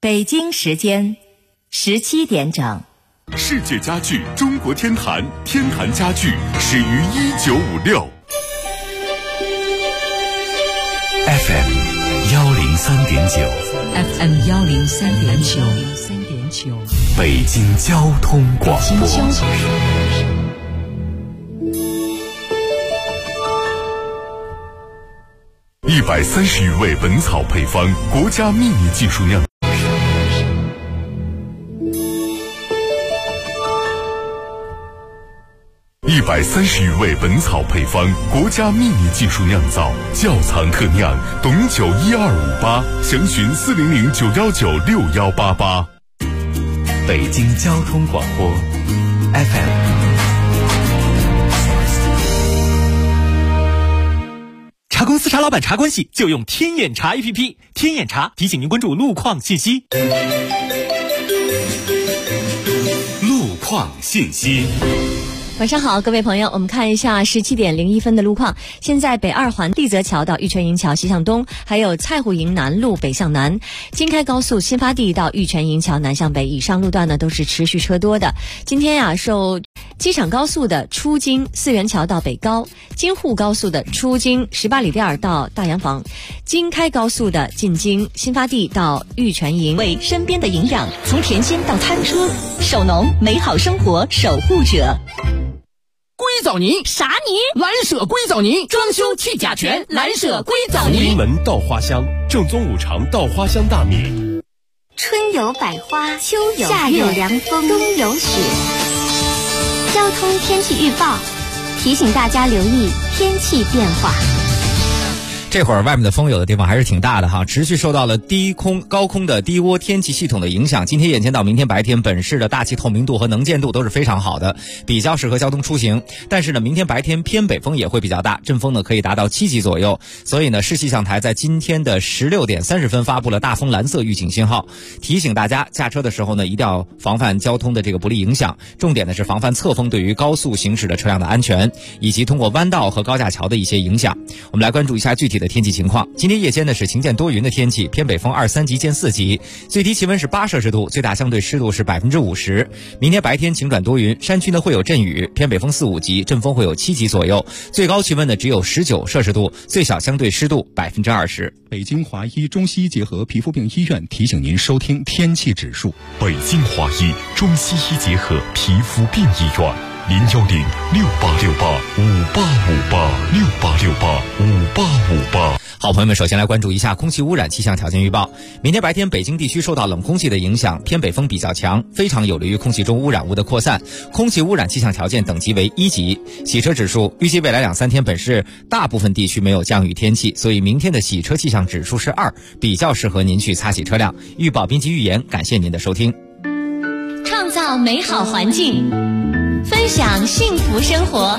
北京时间17点整。 世界家具中国天坛，天坛家具始于1956。FM 103.9 FM 103.9， 北京交通广播。130余味本草配方，国家秘密技术酿。130余味本草配方，国家秘密技术酿造，窖藏特酿，董酒12588，详询400-919-6188。北京交通广播 FM。 茶公司茶老板茶关系就用天眼查 APP， 天眼查提醒您关注路况信息。 路况信息。 晚上好，各位朋友，我们看一下17点01分的路况。现在北二环丽泽桥到玉泉营桥西向东，还有蔡湖营南路北向南，京开高速新发地到玉泉营桥南向北以上路段呢都是持续车多的。今天受机场高速的出京四元桥到北高，京沪高速的出京18里店到大洋房，京开高速的进京新发地到玉泉营。 为身边的营养，从甜心到餐车，手农美好生活守护者。 硅藻泥啥泥？ 蓝舍硅藻泥，装修去甲醛，蓝舍硅藻泥。 临门稻花香，正宗五常稻花香大米。 春有百花，秋有夏有凉风，冬有雪。交通天气预报提醒大家留意天气变化。 这会儿外面的风有的地方还是挺大的哈，持续受到了高空的低涡天气系统的影响。今天眼前到明天白天，本市的大气透明度和能见度都是非常好的，比较适合交通出行。但是呢，明天白天偏北风也会比较大，阵风呢可以达到7级左右。所以呢，市气象台在今天的16点30分发布了大风蓝色预警信号，提醒大家驾车的时候呢，一定要防范交通的这个不利影响。重点呢是防范侧风对于高速行驶的车辆的安全，以及通过弯道和高架桥的一些影响。我们来关注一下具体的天气情况。今天夜间呢是晴间多云的天气，偏北风2、3级见4级，最低气温是8摄氏度，最大相对湿度是50%。明天白天晴转多云，山区呢会有阵雨，偏北风4、5级，阵风会有7级左右，最高气温呢只有19摄氏度，最小相对湿度20%。 北京华医中西医结合皮肤病医院提醒您收听天气指数。 北京华医中西医结合皮肤病医院，010-6868-5858，6868-5858。 好，朋友们，首先来关注一下空气污染气象条件预报。明天白天，北京地区受到冷空气的影响，偏北风比较强，非常有利于空气中污染物的扩散，空气污染气象条件等级为1级。洗车指数，预计未来2、3天本市大部分地区没有降雨天气，所以明天的洗车气象指数是2，比较适合您去擦洗车辆。预报编辑预言，感谢您的收听。 创造美好环境，分享幸福生活。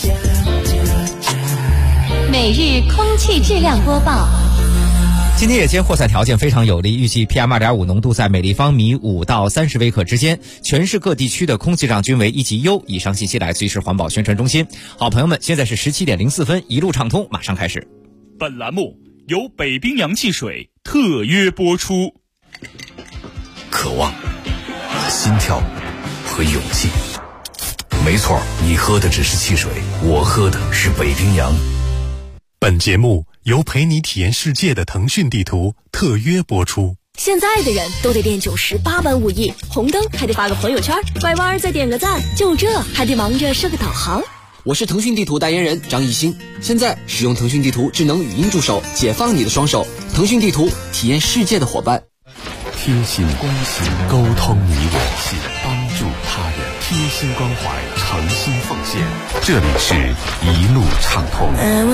每日空气质量播报。 今天夜间扩散条件非常有利，预计 PM2.5 浓度在每立方米5到30微克之间，全市各地区的空气质量均为1级优。以上信息来自于市环保宣传中心。好，朋友们，现在是17点04分，一路畅通马上开始。 本栏目由北冰洋汽水特约播出。 渴望、心跳和勇气，没错，你喝的只是汽水，我喝的是北冰洋。本节目由陪你体验世界的腾讯地图特约播出。 现在的人都得练98般武艺，红灯还得发个朋友圈，拐弯再点个赞，就这还得忙着设个导航。 我是腾讯地图代言人张艺兴，现在使用腾讯地图智能语音助手，解放你的双手。腾讯地图，体验世界的伙伴。 贴心关心，沟通你我，帮助他人，贴心关怀，诚心奉献。这里是一路畅通。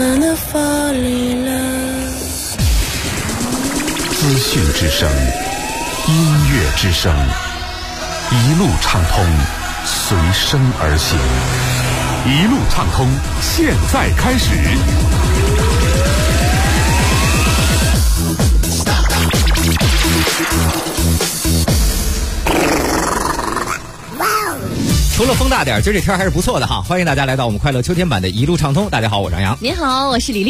资讯之声，音乐之声，一路畅通，随声而行。一路畅通，现在开始。 除了风大点，今儿这天还是不错的哈。欢迎大家来到我们快乐秋天版的一路畅通。大家好，我是杨洋。 您好，我是李丽。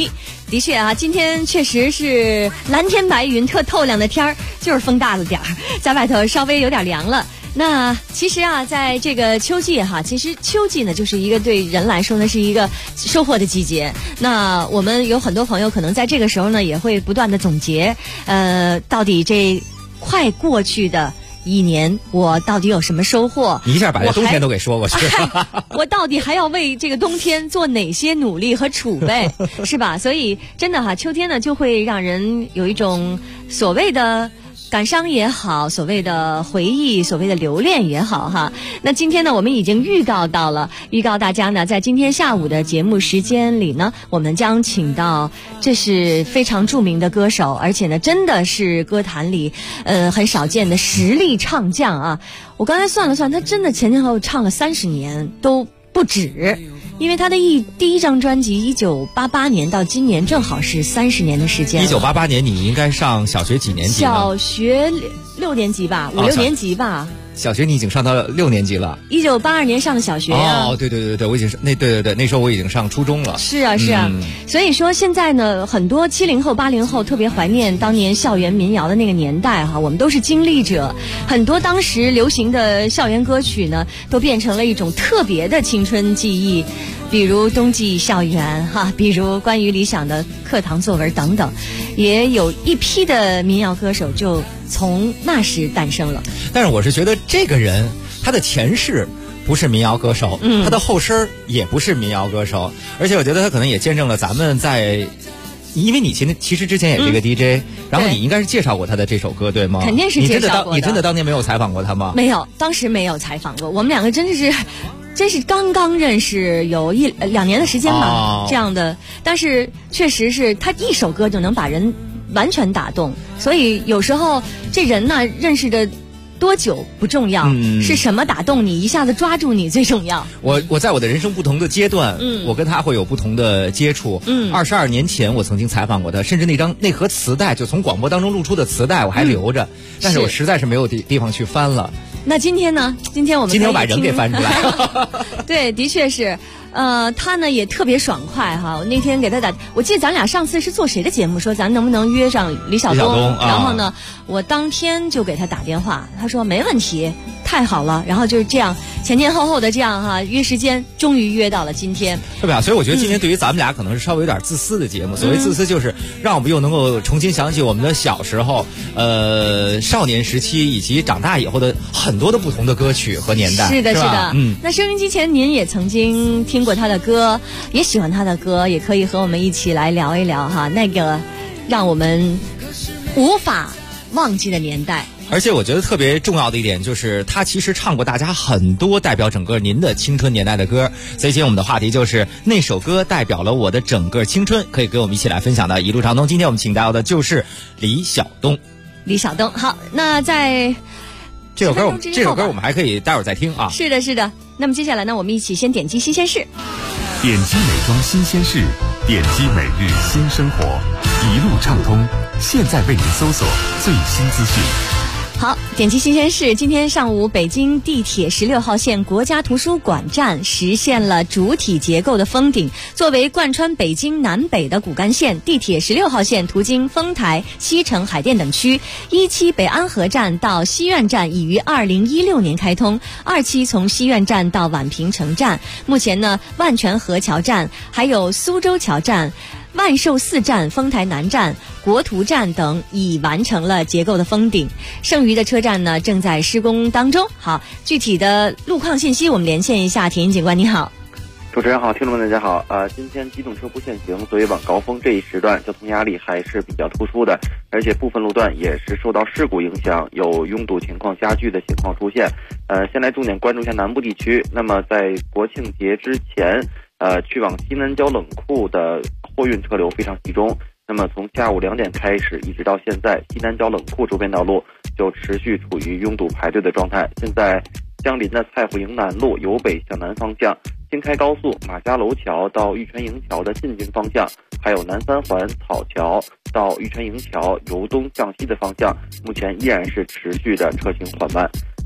的确啊，今天确实是蓝天白云特透亮的天儿，就是风大了点儿，在外头稍微有点凉了。那其实啊，在这个秋季哈，其实秋季呢，就是一个对人来说呢是一个收获的季节。那我们有很多朋友可能在这个时候呢，也会不断的总结，到底这快过去的一年我到底有什么收获？ 你一下把这冬天都给说过去了。 我到底还要为这个冬天做哪些努力和储备，是吧？所以真的哈，秋天呢就会让人有一种所谓的感伤也好，所谓的回忆，所谓的留恋也好哈。那今天呢，我们已经预告大家呢，在今天下午的节目时间里呢，我们将请到这是非常著名的歌手，而且呢，真的是歌坛里很少见的实力唱将啊。我刚才算了算，他真的前后唱了30年都不止。因为他的第一张专辑1988年到今年正好是30年的时间。 1988年你应该上小学几年级了？ 小学6年级吧，5、6年级吧。 小学你已经上到6年级了。 1982年上的小学啊。 哦，对，我已经是那时候我已经上初中了。 是啊。所以说现在呢，很多70后、80后特别怀念当年校园民谣的那个年代哈，我们都是经历者。很多当时流行的校园歌曲呢，都变成了一种特别的青春记忆，比如冬季校园哈，比如关于理想的课堂作文等等，也有一批的民谣歌手就从那时诞生了。 但是我是觉得这个人他的前世不是民谣歌手，他的后身也不是民谣歌手，而且我觉得他可能也见证了咱们在，因为你其实之前也是一个 DJ，然后你应该是介绍过他的这首歌对吗？ 肯定是介绍过的。 你真的当年没有采访过他吗？ 没有，当时没有采访过。我们两个真是刚刚认识有1-2年的时间吧，这样的。但是确实是他一首歌就能把人完全打动，所以有时候这人呢，认识的多久不重要，是什么打动你，一下子抓住你最重要。 我在我的人生不同的阶段，我跟他会有不同的接触。22年前我曾经采访过他，甚至那盒磁带就从广播当中录出的磁带我还留着，但是我实在是没有地方去翻了。 那今天呢？今天我把人给翻出来了。 对，的确是。他呢也特别爽快哈。我那天给他打，我记得咱俩上次是做谁的节目，说咱能不能约上李晓东，然后呢，我当天就给他打电话，他说没问题，太好了。然后就是这样前后的这样哈，约时间，终于约到了今天。 对吧？所以我觉得今天对于咱们俩可能是稍微有点自私的节目。所谓自私，就是让我们又能够重新想起我们的小时候，少年时期以及长大以后的很多的不同的歌曲和年代。 是的。那收音机前您也曾经听过他的歌，也喜欢他的歌，也可以和我们一起来聊一聊哈，那个让我们无法忘记的年代。 而且我觉得特别重要的一点就是他其实唱过大家很多代表整个您的青春年代的歌，所以今天我们的话题就是那首歌代表了我的整个青春，可以跟我们一起来分享的一路畅通。今天我们请到的就是李晓东。 好，那在这首歌我们还可以待会儿再听啊。 是的。那么接下来呢，我们一起先点击新鲜事。 点击美妆新鲜事，点击每日新生活，一路畅通。现在为您搜索最新资讯。 好，点击新鲜事。今天上午，北京地铁16号线国家图书馆站实现了主体结构的封顶。作为贯穿北京南北的骨干线，地铁16号线途经丰台、西城、海淀等区。1期北安河站到西苑站已于2016年开通，2期从西苑站到宛平城站。目前呢，万泉河桥站、还有苏州桥站、万寿寺站、丰台南站、国图站等已完成了结构的封顶，剩余的车站呢正在施工当中。好，具体的路况信息我们连线一下，田警官你好。 主持人好，听众们大家好。今天机动车不限行，所以晚高峰这一时段交通压力还是比较突出的，而且部分路段也是受到事故影响，有拥堵情况加剧的情况出现。先来重点关注一下南部地区。那么在国庆节之前，去往西南郊冷库的货运车流非常集中。那么从下午2点开始，一直到现在，西南郊冷库周边道路就持续处于拥堵排队的状态。现在相邻的蔡户营南路由北向南方向，京开高速马家楼桥到玉泉营桥的进京方向，还有南三环草桥到玉泉营桥由东向西的方向，目前依然是持续的车行缓慢。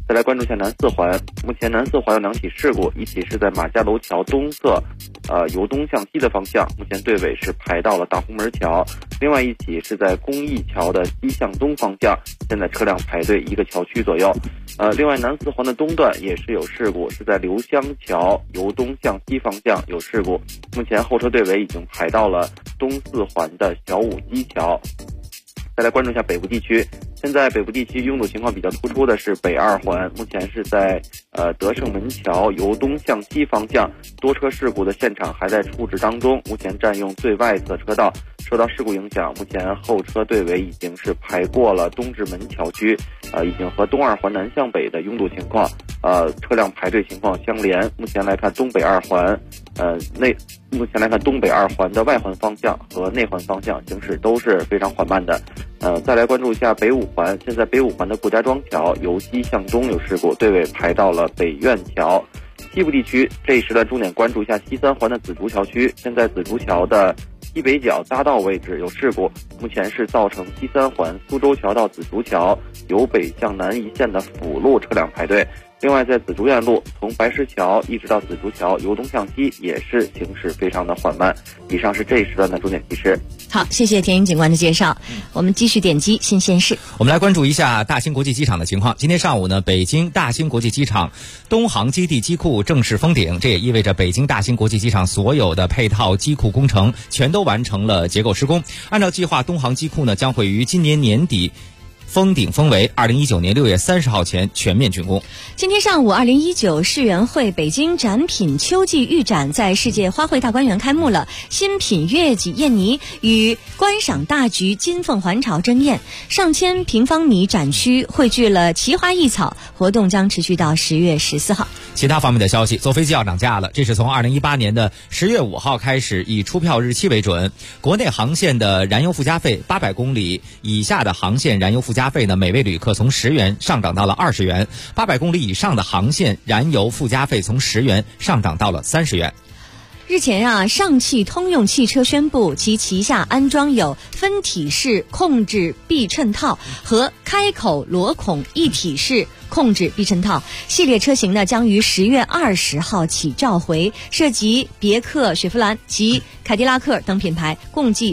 再来关注一下南四环，目前南四环有2起事故，一起是在马家楼桥东侧，由东向西的方向，目前队尾是排到了大红门桥；另外一起是在公益桥的西向东方向，现在车辆排队1个桥区左右。另外南四环的东段也是有事故，是在刘湘桥由东向西方向有事故，目前后车队尾已经排到了东四环的小武基桥。再来关注一下北部地区，现在北部地区拥堵情况比较突出的是北2环，目前是在德胜门桥由东向西方向，多车事故的现场还在处置当中，目前占用最外侧车道，受到事故影响，目前后车队尾已经是排过了东直门桥区，已经和东2环南向北的拥堵情况，车辆排队情况相连。目前来看东北2环，目前来看东北2环的外环方向和内环方向行驶都是非常缓慢的。再来关注一下北5环，现在北5环的顾家庄桥由西向东有事故，队尾排到了北苑桥。西部地区这一时段重点关注一下西3环的紫竹桥区，现在紫竹桥的西北角匝道位置有事故，目前是造成西3环苏州桥到紫竹桥由北向南一线的辅路车辆排队。另外在紫竹院路从白石桥一直到紫竹桥由东向西也是行驶非常的缓慢。以上是这一时段的重点提示。 好，谢谢田英警官的介绍。我们继续点击新鲜事。 我们来关注一下大兴国际机场的情况。今天上午呢，北京大兴国际机场东航基地机库正式封顶，这也意味着北京大兴国际机场所有的配套机库工程全都完成了结构施工。按照计划，东航机库呢将会于今年年底封顶封围，2019年6月30号前全面竣工。 今天上午，2019世园会北京展品秋季预展在世界花卉大观园开幕了。新品月季燕妮与观赏大菊金凤还巢争艳，上千平方米展区汇聚了奇花异草，活动将持续到10月14号。 其他方面的消息，坐飞机要涨价了，这是从2018年的10月5号开始，以出票日期为准。国内航线的燃油附加费800公里以下的航线燃油附加费呢，每位旅客从10元上涨到了20元，800公里以上的航线燃油附加费从10元上涨到了30元。 日前上汽通用汽车宣布，其旗下安装有分体式控制避衬套和开口螺孔一体式控制避衬套系列车型呢，将于10月20号起召回，涉及别克、雪佛兰及凯迪拉克等品牌，共计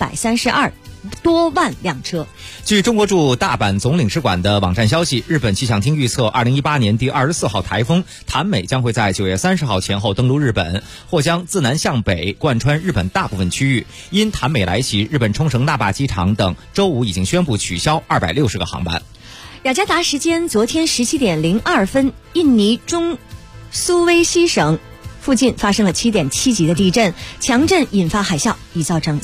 332多万辆车。 据中国驻大阪总领事馆的网站消息，日本气象厅预测2018年第24号台风谭美将会在9月30号前后登陆日本，或将自南向北贯穿日本大部分区域。因谭美来袭，日本冲绳那霸机场等周五已经宣布取消260个航班。 雅加达时间昨天17点02分，印尼中苏威西省附近发生了7.7级的地震，强震引发海啸，已造成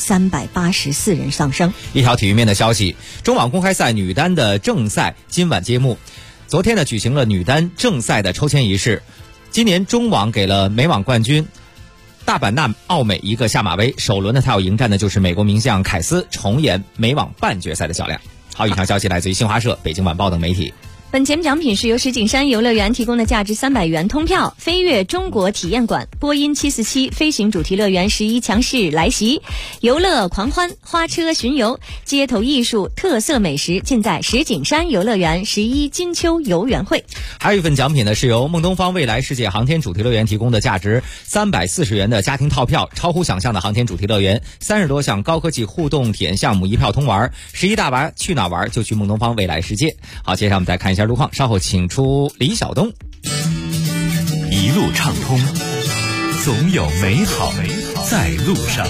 384人丧生。 一条体育面的消息，中网公开赛女单的正赛今晚揭幕。昨天呢，举行了女单正赛的抽签仪式。今年中网给了美网冠军大阪纳奥美一个下马威，首轮呢，她要迎战的就是美国名将凯斯，重演美网半决赛的较量。好，以上消息来自于新华社、北京晚报等媒体。 本节目奖品是由石景山游乐园提供的价值300元通票，飞跃中国体验馆、波音747飞行主题乐园11强势来袭，游乐狂欢、花车巡游、街头艺术、特色美食尽在石景山游乐园11金秋游园会。 还有一份奖品呢，是由孟东方未来世界航天主题乐园提供的价值340元的家庭套票，超乎想象的航天主题乐园，30多项高科技互动体验项目一票通玩，11大娃去哪玩就去孟东方未来世界。好，接下来我们再看一下路况，稍后请出李晓东。 一路畅通，总有美好在路上。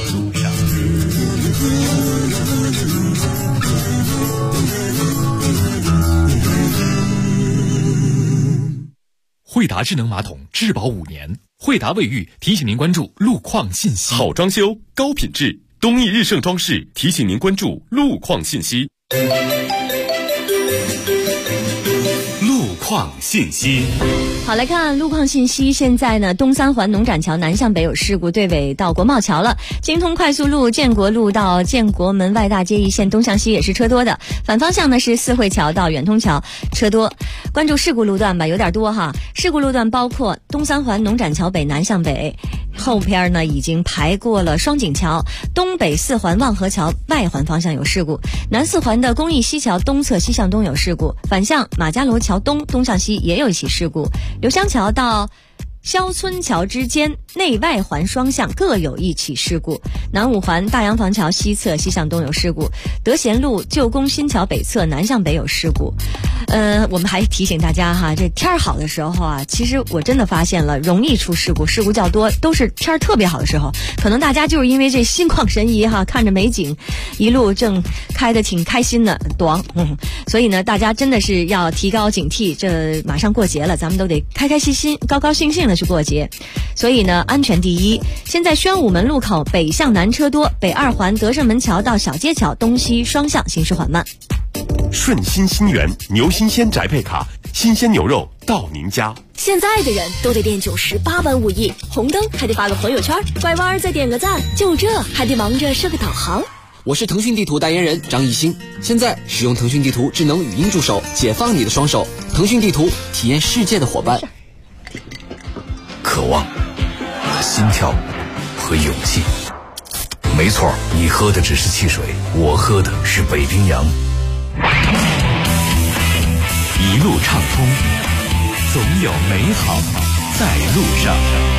惠达智能马桶质保5年，惠达卫浴提醒您关注路况信息。 好装修，高品质，东益日盛装饰提醒您关注路况信息。路况信息。 好，来看路况信息。现在呢，东3环农展桥南向北有事故，队尾到国贸桥了。京通快速路建国路到建国门外大街一线东向西也是车多的，反方向呢是四惠桥到远通桥车多。关注事故路段吧，有点多哈。事故路段包括东3环农展桥北南向北，后边呢已经排过了双井桥，东北4环望河桥外环方向有事故，南4环的公益西桥东侧西向东有事故，反向马家楼桥东东向西也有一起事故，刘湘桥到肖村桥之间内外环双向各有一起事故，南五环大洋房桥西侧西向东有事故，德贤路旧宫新桥北侧南向北有事故。我们还提醒大家哈，这天儿好的时候啊，其实我真的发现了容易出事故，事故较多都是天儿特别好的时候，可能大家就是因为这心旷神怡哈，看着美景，一路正开得挺开心的，所以呢，大家真的是要提高警惕，这马上过节了，咱们都得开开心心、高高兴兴的去过节。所以呢，安全第一。现在宣武门路口北向南车多，北二环德胜门桥到小街桥东西双向行驶缓慢。 顺心新源牛新鲜宅配卡，新鲜牛肉到您家。 现在的人都得练98般武艺，红灯还得发个朋友圈，拐弯再点个赞，就这还得忙着设个导航。 我是腾讯地图代言人张艺兴，现在使用腾讯地图智能语音助手，解放你的双手。腾讯地图，体验世界的伙伴。 渴望、心跳和勇气。没错，你喝的只是汽水，我喝的是北冰洋。 一路畅通，总有美好在路上。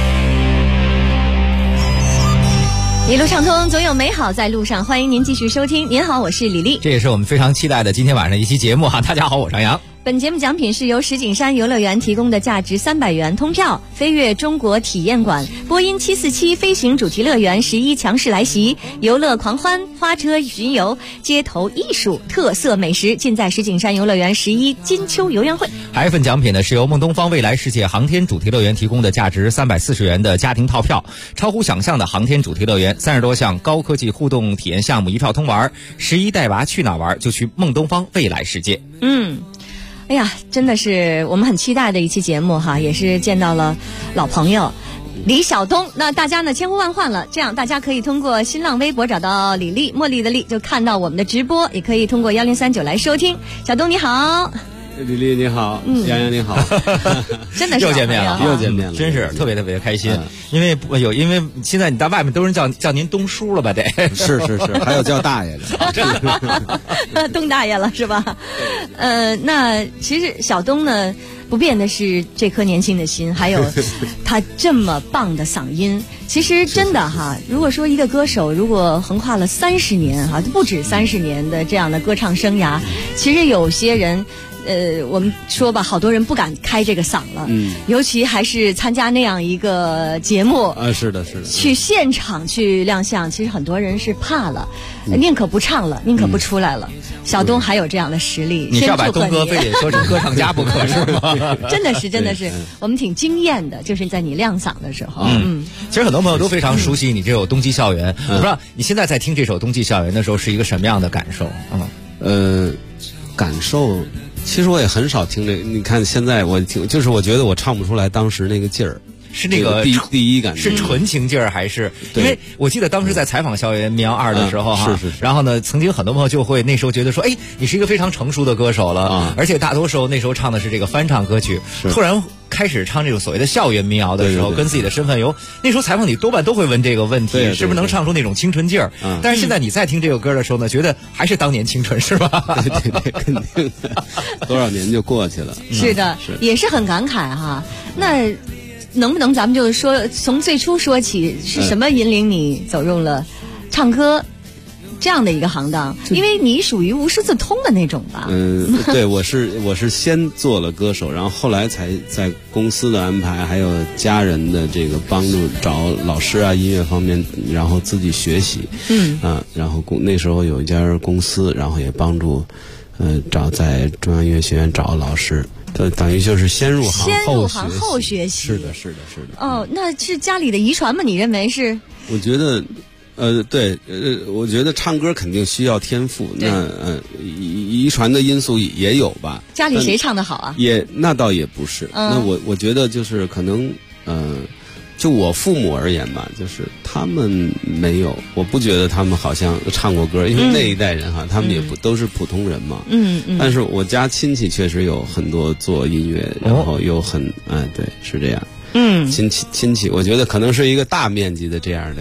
一路畅通，总有美好在路上。欢迎您继续收听。您好，我是李丽。 这也是我们非常期待的今天晚上一期节目哈。大家好，我是杨洋。 本节目奖品是由石景山游乐园提供的价值300元通票，飞跃中国体验馆、波音747飞行主题乐园11强势来袭，游乐狂欢、花车巡游、街头艺术、特色美食，尽在石景山游乐园11金秋游园会。 还有一份奖品呢，是由梦东方未来世界航天主题乐园提供的价值340元的家庭套票，超乎想象的航天主题乐园，30多项高科技互动体验项目一票通玩，11带娃去哪玩就去梦东方未来世界。 哎呀，真的是我们很期待的一期节目哈，也是见到了老朋友李晓东。那大家呢千呼万唤了，这样大家可以通过新浪微博找到李丽，茉莉的丽，就看到我们的直播，也可以通过1039来收听。小东你好。 李丽你好，杨洋你好， 真的是又见面了，真是特别特别开心。因为现在你到外面都是叫您东叔了吧？得是，还有叫大爷的，东大爷了是吧？那其实小东呢，不变的是这颗年轻的心，还有他这么棒的嗓音。其实真的哈，如果说一个歌手如果横跨了30年哈，不止30年的这样的歌唱生涯，其实有些人。我们说吧，好多人不敢开这个嗓了，尤其还是参加那样一个节目是的， 去现场去亮相，其实很多人是怕了，宁可不唱了，宁可不出来了。小东还有这样的实力， 你是要把东哥非得说成歌唱家不可是吗？ 真的是，我们挺惊艳的，就是在你亮嗓的时候。 其实很多朋友都非常熟悉你这首《冬季校园》，我不知道你现在在听这首《冬季校园》的时候是一个什么样的感受？ 感受。其实我也很少听这个，你看现在我听，就是我觉得我唱不出来当时那个劲儿， 是那个第一感觉是纯情劲儿还是？因为我记得当时在采访校园民谣2的时候哈， 是， 然后呢，曾经很多朋友就会那时候觉得说，哎，你是一个非常成熟的歌手了，而且大多时候那时候唱的是这个翻唱歌曲，突然开始唱这种所谓的校园民谣的时候，跟自己的身份那时候采访你多半都会问这个问题，是不是能唱出那种清纯劲儿？但是现在你在听这个歌的时候呢，觉得还是当年青春是吧？ 对，肯定的，多少年就过去了。 是的，也是很感慨哈。那能不能咱们就是说，从最初说起，是什么引领你走入了唱歌这样的一个行当？因为你属于无师自通的那种吧？ 对，我是先做了歌手，然后后来才在公司的安排，还有家人的这个帮助，找老师啊，音乐方面，然后自己学习。然后那时候有一家公司，然后也帮助，找在中央音乐学院找老师。等于就是先入行后学习。是的。 哦，那是家里的遗传吗？你认为是？ 我觉得，对，我觉得唱歌肯定需要天赋，那遗传的因素也有吧。 家里谁唱得好啊？ 那倒也不是。那我觉得就是可能，就我父母而言吧，就是他们没有，我不觉得他们好像唱过歌，因为那一代人哈，他们也不都是普通人嘛。但是我家亲戚确实有很多做音乐，然后又很对，是这样。亲戚，我觉得可能是一个大面积的这样的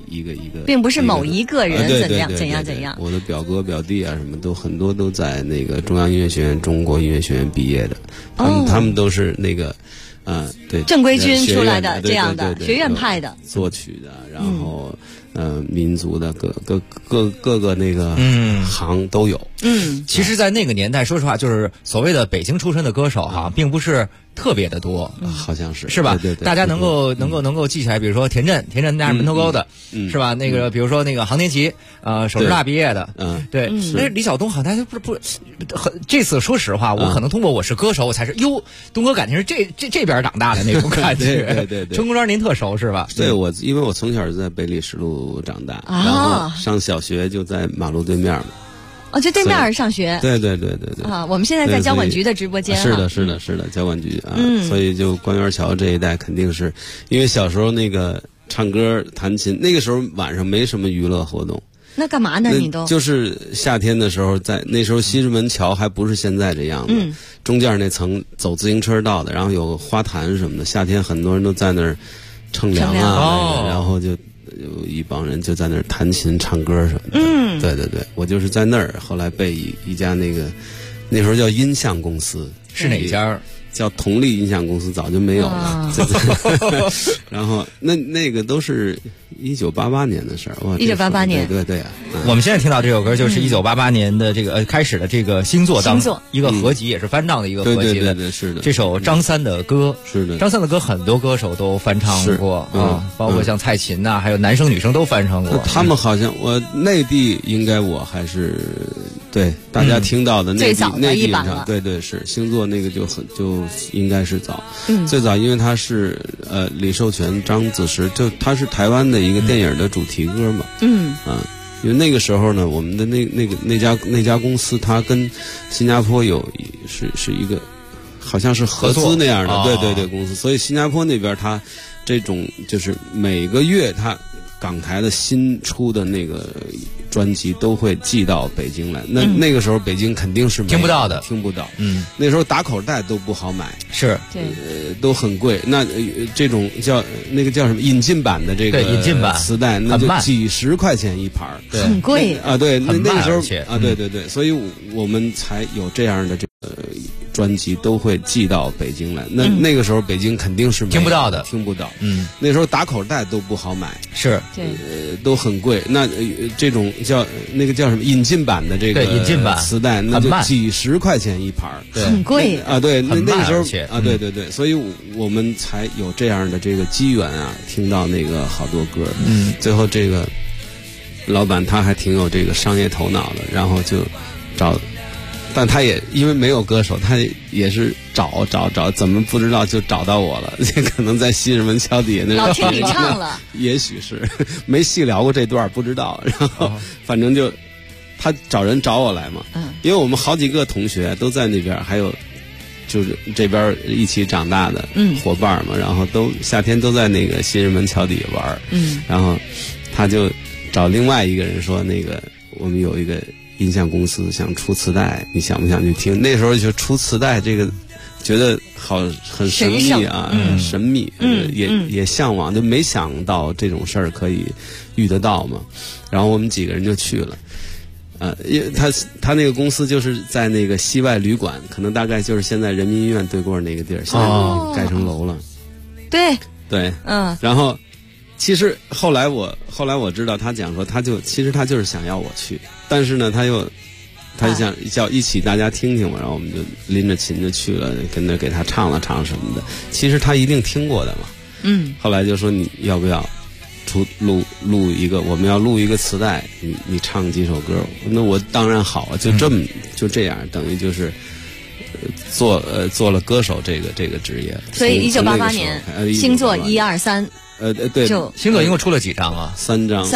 并不是某一个人怎样。 我的表哥表弟啊，什么都很多都在那个中央音乐学院、中国音乐学院毕业的，他们都是那个。对， 正规军出来的这样的学院派的作曲的，然后民族的各个那个行都有。 其实，在那个年代，说实话，就是所谓的北京出身的歌手哈，并不是特别的多， 好像是是吧？ 对， 大家能够记起来，比如说田震家是门头沟的，是吧？那个比如说那个杭天琪，首师大毕业的，对。那李晓东好像不，这次说实话，我可能通过《我是歌手》，我才是哟，东哥感情是这边长大的那种感觉。 对。 春宫庄您特熟是吧？ 对，因为我从小就在北礼十路长大，然后上小学就在马路对面嘛。 就对面上学。 对啊！我们现在在交管局的直播间。 是的，交管局啊。所以就官园桥这一带肯定是，因为小时候那个唱歌弹琴，那个时候晚上没什么娱乐活动。 那干嘛呢？你都就是夏天的时候，那时候西直门桥还不是现在这样的，中间那层走自行车道的，然后有花坛什么的，夏天很多人都在那儿乘凉啊，然后就有一帮人就在那儿弹琴唱歌什么的。对，我就是在那儿，后来被一家那时候叫音像公司， 是哪家？ 叫同力音像公司，早就没有了。然后那个都是1988年的事儿。 1988年， 对。 我们现在听到这首歌就是1988年的这个开始的这个星座一个合集，也是翻唱的一个合集的。 对，是的。 这首张三的歌， 是的。 张三的歌很多歌手都翻唱过包括像蔡琴呐，还有男生女生都翻唱过。 他们好像内地应该我还是对大家听到的内地上，对是星座那个就应该是早。最早因为他是李寿全、张子时，就他是台湾的一个电影的主题歌嘛。因为那个时候呢，我们的那家公司，它跟新加坡是一个好像是合资那样的，对公司，所以新加坡那边它这种就是每个月它港台的新出的那个专辑都会寄到北京来，那个时候北京肯定是听不到的， 听不到。那时候打口袋都不好买， 是对， 都很贵。那这种叫什么引进版的这个引进版磁带，那就几十块钱一盘， 很贵啊。对，那个时候啊， 对，所以我们才有这样的这个专辑都会寄到北京来。那个时候北京肯定是听不到的， 听不到。那时候打口袋都不好买， 是对， 都很贵。那这种叫什么引进版的这个引进版磁带，那就几十块钱一盘， 很贵啊。对，那个时候啊， 对，所以我们才有这样的这个机缘啊，听到那个好多歌。最后这个老板他还挺有这个商业头脑的，然后就找，但他也因为没有歌手，他也是找，怎么不知道就找到我了？可能在西直门桥底下那老听你唱了， 也许是没细聊过这段，不知道。然后反正就他找我来嘛，因为我们好几个同学都在那边，还有就是这边一起长大的伙伴嘛，然后都夏天都在那个西直门桥底下玩，然后他就找另外一个人说，那个我们有一个音像公司想出磁带，你想不想去听？那时候就出磁带这个觉得很神秘啊，神秘，也向往，就没想到这种事儿可以遇得到嘛。然后我们几个人就去了。因为他那个公司就是在那个西外旅馆，可能大概就是现在人民医院对过那个地儿，现在盖成楼了。对，然后其实后来我知道，他讲说其实他就是想要我去，但是呢他就想叫一起大家听听嘛，然后我们就拎着琴就去了，跟着给他唱了唱什么的。其实他一定听过的嘛。后来就说你要不要录一个，我们要录一个磁带，你唱几首歌。那我当然好啊，就这样，等于就是做了歌手这个职业。 所以1988年星座1、2、3， 对， 星座一共出了几张啊 ？3张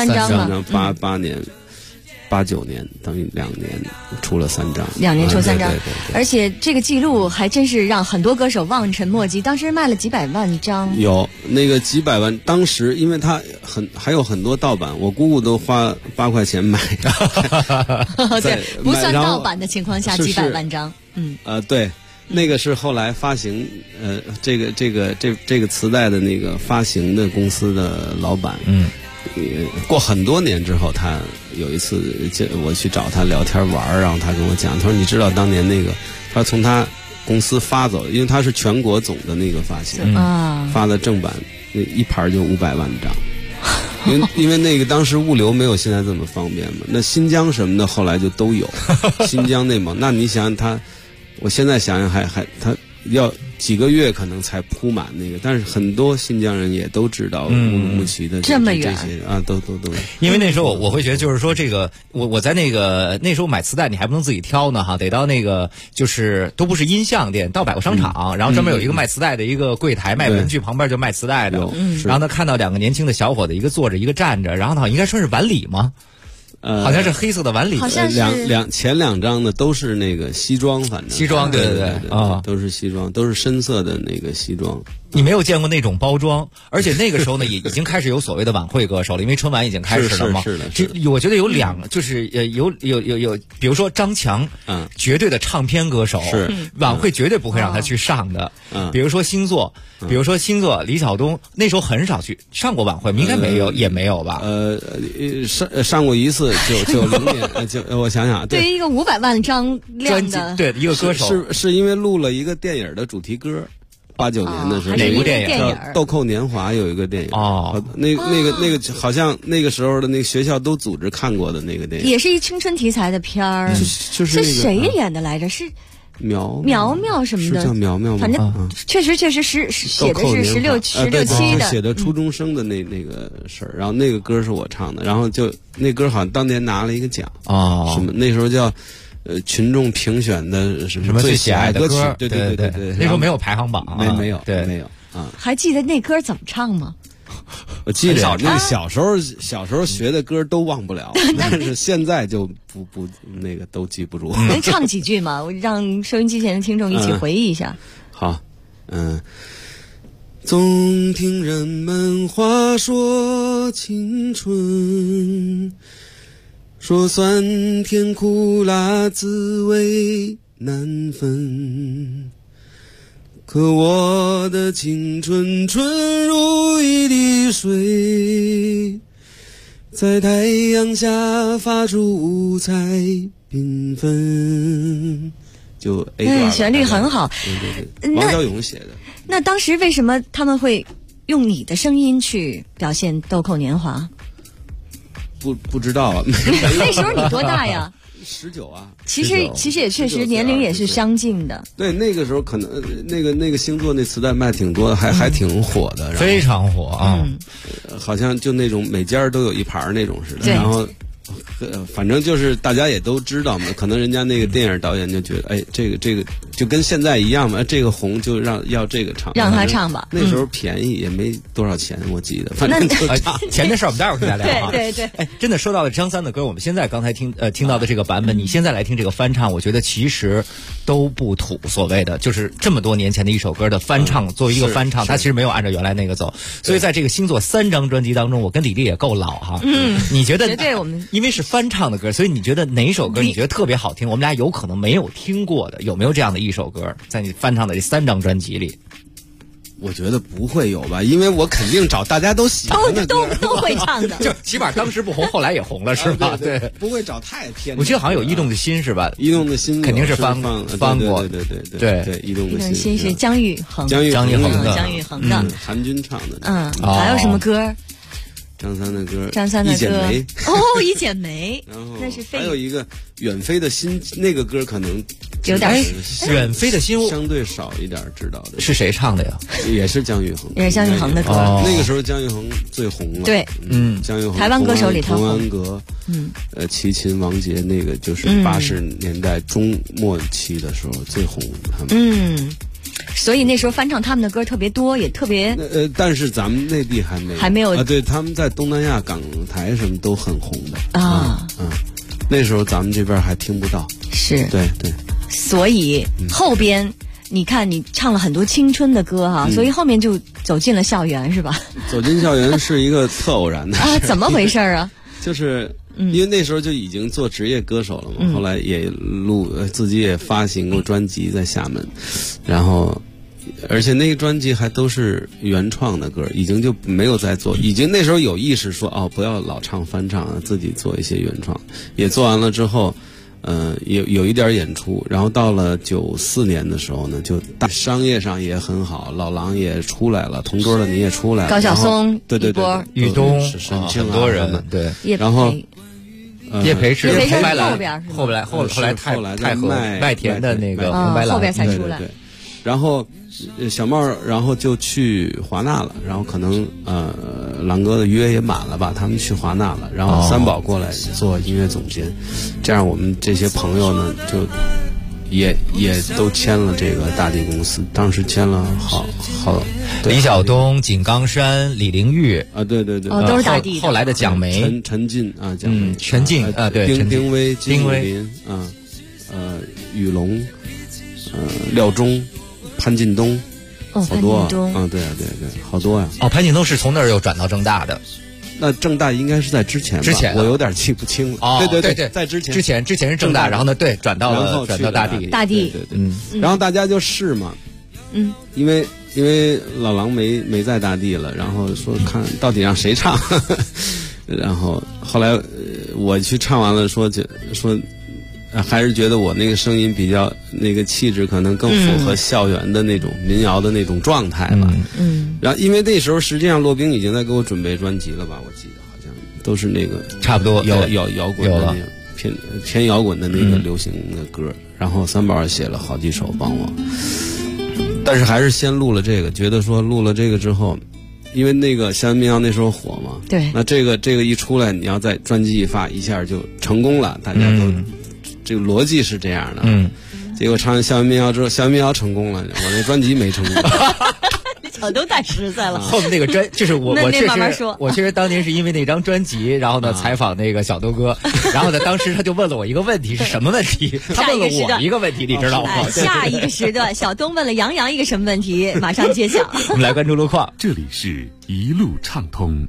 ，88年。89年等于2年出了3张 ，2年出3张， 对， 而且这个记录还真是让很多歌手望尘莫及。当时卖了几百万张， 有那个几百万。当时因为他还有很多盗版，我姑姑都花8块钱买， 对，不算盗版的情况下几百万张， 对，那个是后来发行，这个磁带的那个发行的公司的老板， 过很多年之后，他有一次我去找他聊天玩，然后他跟我讲，他说你知道当年那个，他从他公司发走，因为他是全国总的那个发行，发的正版，那一盘就500万张。因为那个当时物流没有现在这么方便嘛，那新疆什么的后来就都有，新疆内蒙，那你想想我现在想想还他要几个月可能才铺满那个，但是很多新疆人也都知道乌鲁木齐的这么远这些啊，都。 因为那时候我会觉得，就是说这个我在那时候买磁带，你还不能自己挑呢哈，得到那个就是都不是音像店，到百货商场，然后专门有一个卖磁带的一个柜台，卖文具旁边就卖磁带的，然后呢看到2个年轻的小伙子，一个坐着一个站着，然后呢应该说是晚礼吗？好像是黑色的晚礼， 好像是前2张的都是那个西装，反正西装，对啊，都是西装，都是深色的那个西装。 你没有见过那种包装，而且那个时候呢，也已经开始有所谓的晚会歌手了，因为春晚已经开始了嘛。 是的。 我觉得有就是有，比如说张强，绝对的唱片歌手， 是晚会绝对不会让他去上的。比如说星座，李晓东那时候很少去上过晚会，应该没有，也没有吧？ 上过一次，就90年，就我想想， 对于一个500万张量的， 对一个歌手， 是因为录了一个电影的主题歌。89年的时候， 哪部电影？ 叫《豆蔻年华》，有一个电影那个好像那个时候的那个学校都组织看过的那个电影， 也是一青春题材的片儿。 就是谁演的来着？是苗什么的？ 是叫苗吗？ 反正确实是写的是16、17的， 写的初中生的那个事儿。然后那个歌是我唱的，然后就那歌好像当年拿了一个奖什么那时候叫。群众评选的什么最喜爱的歌曲？对， 那时候没有排行榜， 没有啊。 还记得那歌怎么唱吗？ 我记得那小时候学的歌都忘不了，但是现在就不那个都记不住。 能唱几句吗？我让收音机前的听众一起回忆一下。 好，总听人们话说青春。说酸甜苦辣滋味难分，可我的青春纯如一滴水，在太阳下发出五彩缤纷。就 A 段旋律很好， 对，王小勇写的。 那当时为什么他们会用你的声音去表现《豆蔻年华》？ 不知道啊。 那时候你多大呀 ？19啊。 其实也确实年龄也是相近的。 对，那个时候可能那个星座那磁带卖挺多的，还挺火的， 非常火啊。 好像就那种每家都有一盘那种似的。然后反正就是大家也都知道嘛，可能人家那个电影导演就觉得，哎，这个就跟现在一样嘛，这个红就要这个唱， 让他唱吧。 那时候便宜也没多少钱，我记得，反正就唱。 钱的事儿我们待会儿跟大家聊啊。 对。 哎，真的说到了张三的歌，我们现在刚才听到的这个版本，你现在来听这个翻唱，我觉得其实都不土。所谓的就是这么多年前的一首歌的翻唱，作为一个翻唱，它其实没有按照原来那个走。所以在这个星座3张专辑当中，我跟李丽也够老哈。你觉得？ 绝对我们因为是翻唱的歌，所以你觉得哪首歌你觉得特别好听？我们俩有可能没有听过的，有没有这样的一首歌在你翻唱的这3张专辑里？ 我觉得不会有吧，因为我肯定找大家都喜欢的歌， 都会唱的， 就起码当时不红，后来也红了，是吧？ 对，不会找太偏。 我记得好像有《驿动的心》是吧？《 驿动的心》 肯定是翻过， 对，《驿动的心》是姜育恒的， 韩军唱的。 还有什么歌？ 张三的歌， 一剪梅一剪梅， 然后那是还有一个远飞的心，那个歌可能有点远飞的心相对少一点知道的。 是谁唱的呀？ 也是姜育恒， 也是姜育恒的歌。 那个时候姜育恒最红了。 对， 姜育恒台湾歌手里头， 童安格，齐秦、王杰，那个就是80年代中末期的时候最红他们。 所以那时候翻唱他们的歌特别多，也特别但是咱们内地还没有啊。对，他们在东南亚港台什么都很红的啊。那时候咱们这边还听不到。 是， 对。 所以后边你看你唱了很多青春的歌哈，所以后面就走进了校园是吧？ 走进校园是一个特偶然的事。 怎么回事啊？ 就是因为那时候就已经做职业歌手了嘛，后来也自己也发行过专辑在厦门，然后而且那个专辑还都是原创的歌，已经就没有再做，已经那时候有意识说不要老唱翻唱，自己做一些原创。也做完了之后，有一点演出，然后到了94年的时候呢，就商业上也很好，老狼也出来了，同桌的你也出来了， 高晓松、 对， 雨东， 沈庆很多人，对， 然后。 叶培是后来太和麦田的那个红白蓝后边才出来。 对，然后小帽然后就去华纳了，然后可能狼哥的约也满了吧，他们去华纳了，然后三宝过来做音乐总监，这样我们这些朋友呢就也都签了这个大地公司，当时签了好李晓东、井冈山、李玲玉啊，对， 都是大地。 后来的蒋梅、 陈进啊，蒋梅、 陈进啊，对， 丁薇、金武林啊，雨龙，廖忠、潘劲东，好多啊，对，好多呀。 潘劲东是从那儿又转到正大的。 那正大应该是在之前，我有点记不清了。对，在之前是正大，然后呢，对，转到大地， 对，然后大家就试嘛，因为老狼没在大地了，然后说看到底让谁唱，然后后来我去唱完了，说还是觉得我那个声音比较那个气质可能更符合校园的那种民谣的那种状态吧。然后因为那时候实际上骆宾已经在给我准备专辑了吧，我记得好像都是那个差不多摇滚的那种偏摇滚的那个流行的歌，然后三宝写了好几首帮我，但是还是先录了这个，觉得说录了这个之后，因为那个校园民谣那时候火嘛， 对， 那这个一出来，你要在专辑一发，一下就成功了，大家都。这个逻辑是这样的，结果唱校园民谣之后，校园民谣成功了，我那专辑没成功。 小东太实在了。 后面那个就是我慢慢说。 我确实当年是因为那张专辑，然后呢采访那个小东哥，然后呢当时他就问了我一个问题，是什么问题？他问了我一个问题，你知道吗？ 下一个时段，小东问了杨洋一个什么问题？马上揭晓。 我们来关注路况， 这里是一路畅通。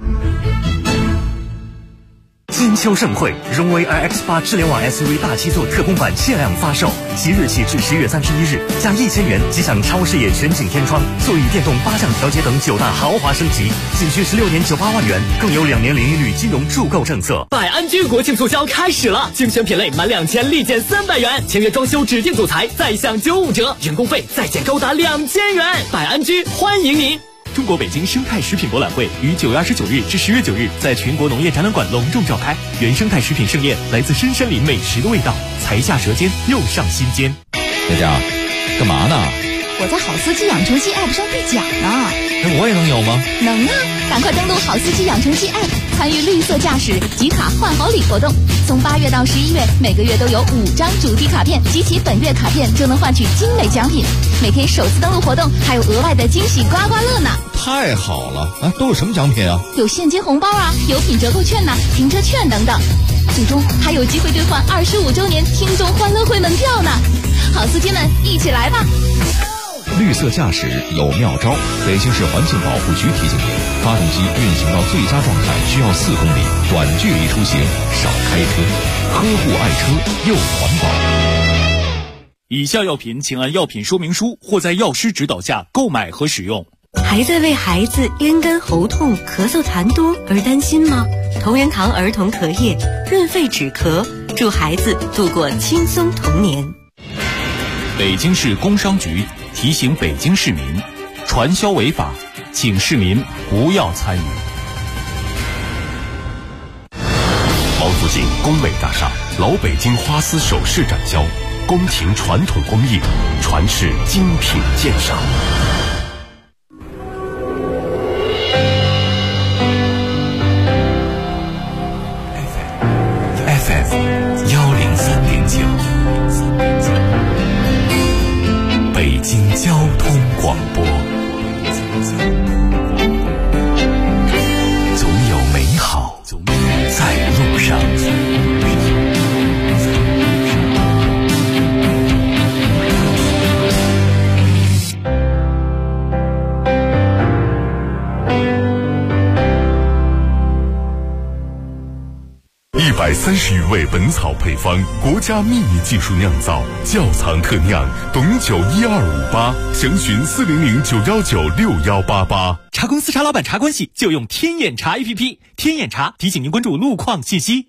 金秋盛会，荣威 iX8 智联网 SUV 大七座特供版限量发售，即日起至10月31日，加1000元即享超视野全景天窗、座椅电动8项调节等9大豪华升级，仅需16年98万元，更有2年0利率金融助购政策。 百安居国庆促销开始了，精选品类满2000立减300元，签约装修指定组材再享95折，人工费再减高达2000元。百安居欢迎您。 中国北京生态食品博览会于9月29日至10月9日在全国农业展览馆隆重召开，原生态食品盛宴来自深山里美食的味道，才下舌尖又上心间。 佳佳，干嘛呢？ 我在好司机养成记 App 上兑奖呢。 我也能有吗？ 能啊！赶快登录好司机养成记 App， 参与绿色驾驶集卡换好礼活动。从8月到11月，每个月都有5张主题卡片，集齐本月卡片就能换取精美奖品。每天首次登录活动还有额外的惊喜刮刮乐呢！ 太好了！都有什么奖品啊？ 有现金红包啊，有品折扣券呐，停车券等等。最终还有机会兑换25周年听众欢乐会门票呢！好司机们，一起来吧！ 绿色驾驶有妙招，北京市环境保护局提醒您：发动机运行到最佳状态需要4公里，短距离出行少开车，呵护爱车又环保。 以下药品请按药品说明书或在药师指导下购买和使用。 还在为孩子咽干喉痛、咳嗽痰多而担心吗？同仁堂儿童咳液润肺止咳，助孩子度过轻松童年。 北京市工商局提醒北京市民，传销违法，请市民不要参与。 王府井工美大厦老北京花丝首饰展销，宫廷传统工艺，传世精品鉴赏。 FM 103.9，北京交通广播，总有美好在路上。 30余味本草配方，国家秘密技术酿造，窖藏特酿，董酒12588，详询400-919-6188。 茶公司茶老板茶关系就用天眼茶 APP， 天眼茶提醒您关注路况信息。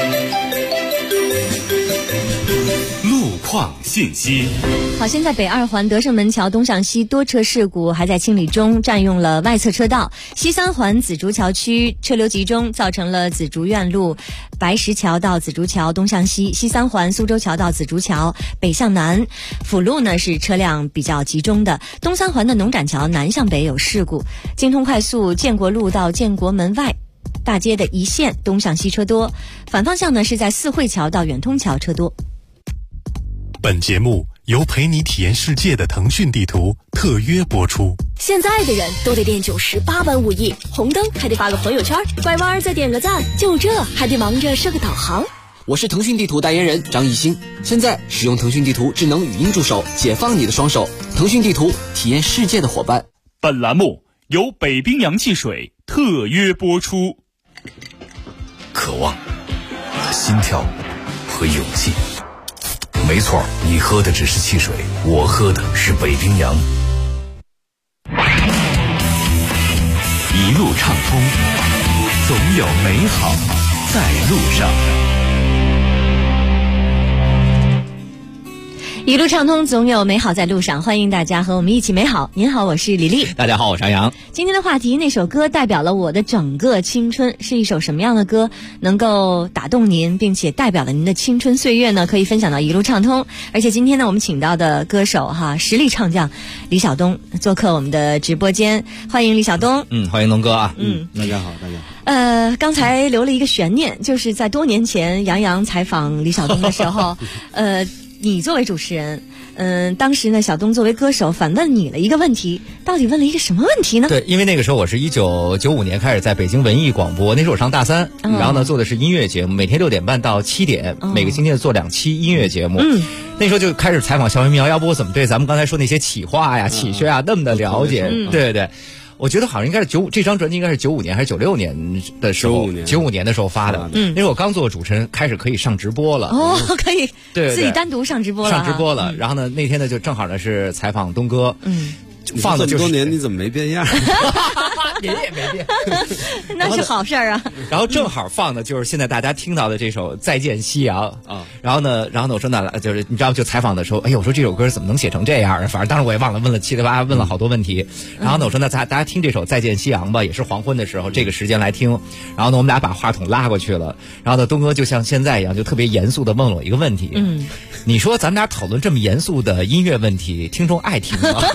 路况信息。 好，现在北二环德胜门桥东向西多车事故还在清理中，占用了外侧车道。西三环紫竹桥区车流集中，造成了紫竹院路白石桥到紫竹桥东向西，西三环苏州桥到紫竹桥北向南。辅路呢是车辆比较集中的。东三环的农展桥南向北有事故，京通快速建国路到建国门外大街的一线东向西车多，反方向呢是在四惠桥到远通桥车多。 本节目由陪你体验世界的腾讯地图特约播出。 现在的人都得练98般武艺，红灯还得发个朋友圈，拐弯再点个赞，就这还得忙着设个导航。 我是腾讯地图代言人张艺兴，现在使用腾讯地图智能语音助手，解放你的双手。腾讯地图，体验世界的伙伴。 本栏目由北冰洋汽水特约播出。 渴望、心跳和勇气。没错，你喝的只是汽水，我喝的是北冰洋。 一路畅通，总有美好在路上。 一路畅通，总有美好在路上。欢迎大家和我们一起美好。您好，我是李丽。 大家好，我是杨洋。 今天的话题，那首歌代表了我的整个青春，是一首什么样的歌能够打动您，并且代表了您的青春岁月呢？可以分享到一路畅通。而且今天呢，我们请到的歌手实力唱将李晓东做客我们的直播间，欢迎李晓东。 欢迎东哥啊。 大家好，大家好。 刚才留了一个悬念，就是在多年前杨洋采访李晓东的时候，你作为主持人，当时呢，晓东作为歌手反问你了一个问题，到底问了一个什么问题呢？ 对，因为那个时候我是1995年开始在北京文艺广播，那时候我上大3，然后呢做的是音乐节目，每天6点半到7点，每个星期做2期音乐节目。那时候就开始采访校园民谣，要不我怎么对咱们刚才说那些企划呀、企宣啊那么的了解？对对。我觉得好像应该是这张专辑应该是95年还是96年的时候，95年的时候发的。那时候我刚做主持人，开始可以上直播了。 可以，对，自己单独上直播了。 然后呢，那天呢就正好呢是采访东哥。 放了这么多年，你怎么没变样？ 人也没变， 那是好事啊。 然后正好放的就是现在大家听到的这首《再见夕阳》啊。然后呢，我说那就是你知道，就采访的时候，我说这首歌怎么能写成这样？反正当时我也忘了，问了七里八问了好多问题。然后呢，我说那大家听这首《再见夕阳》吧，也是黄昏的时候这个时间来听。然后呢，我们俩把话筒拉过去了。然后呢，东哥就像现在一样，就特别严肃的问了我一个问题。你说咱们俩讨论这么严肃的音乐问题，听众爱听吗？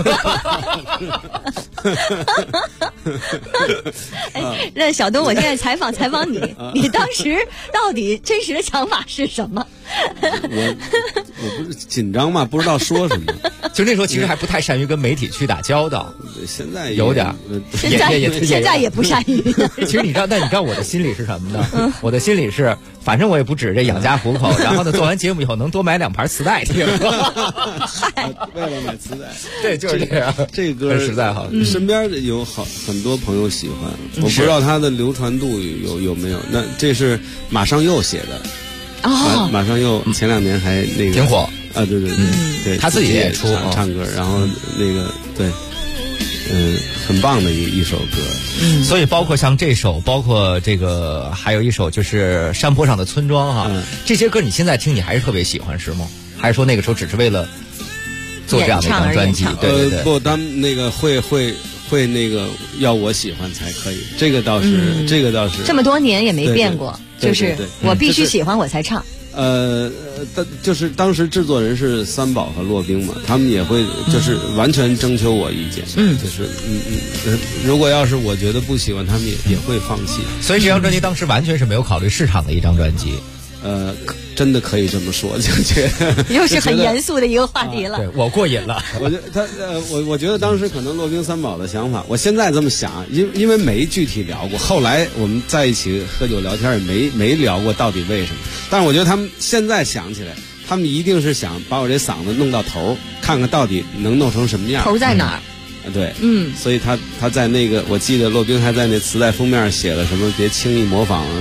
那晓东，我现在采访你，你当时到底真实的想法是什么？ 我不是紧张嘛，不知道说什么。 就那时候其实还不太善于跟媒体去打交道， 现在有点， 现在也不善于。 其实你知道我的心里是什么呢？我的心里是，反正我也不指着养家糊口，然后呢，做完节目以后能多买2盘磁带听。 为了买磁带， 对，就是这样。 这歌实在好， 身边有很多朋友喜欢，我不知道它的流传度有没有。那这是马上又写的。马上又前2年还那个挺火啊，对， 他自己也唱歌，然后那个对，很棒的一首歌。 所以包括像这首，包括这个，还有一首就是山坡上的村庄这些歌你现在听你还是特别喜欢是吗？还是说那个时候只是为了做这样的一张专辑？对， 不，他们那个会那个要我喜欢才可以，这个倒是这么多年也没变过。就是我必须喜欢我才唱。 就是当时制作人是三宝和骆宾嘛，他们也会就是完全征求我意见。就是如果要是我觉得不喜欢，他们也会放弃。 所以这张专辑当时完全是没有考虑市场的一张专辑。 真的可以这么说，就觉得又是很严肃的一个话题了。 对，我过瘾了。 我觉得我觉得当时可能骆宾三宝的想法，我现在这么想，因为没具体聊过，后来我们在一起喝酒聊天也没聊过到底为什么。但是我觉得他们现在想起来，他们一定是想把我这嗓子弄到头，看看到底能弄成什么样。 头在哪儿？ 对，所以他在那个，我记得骆宾还在那磁带封面写了什么，别轻易模仿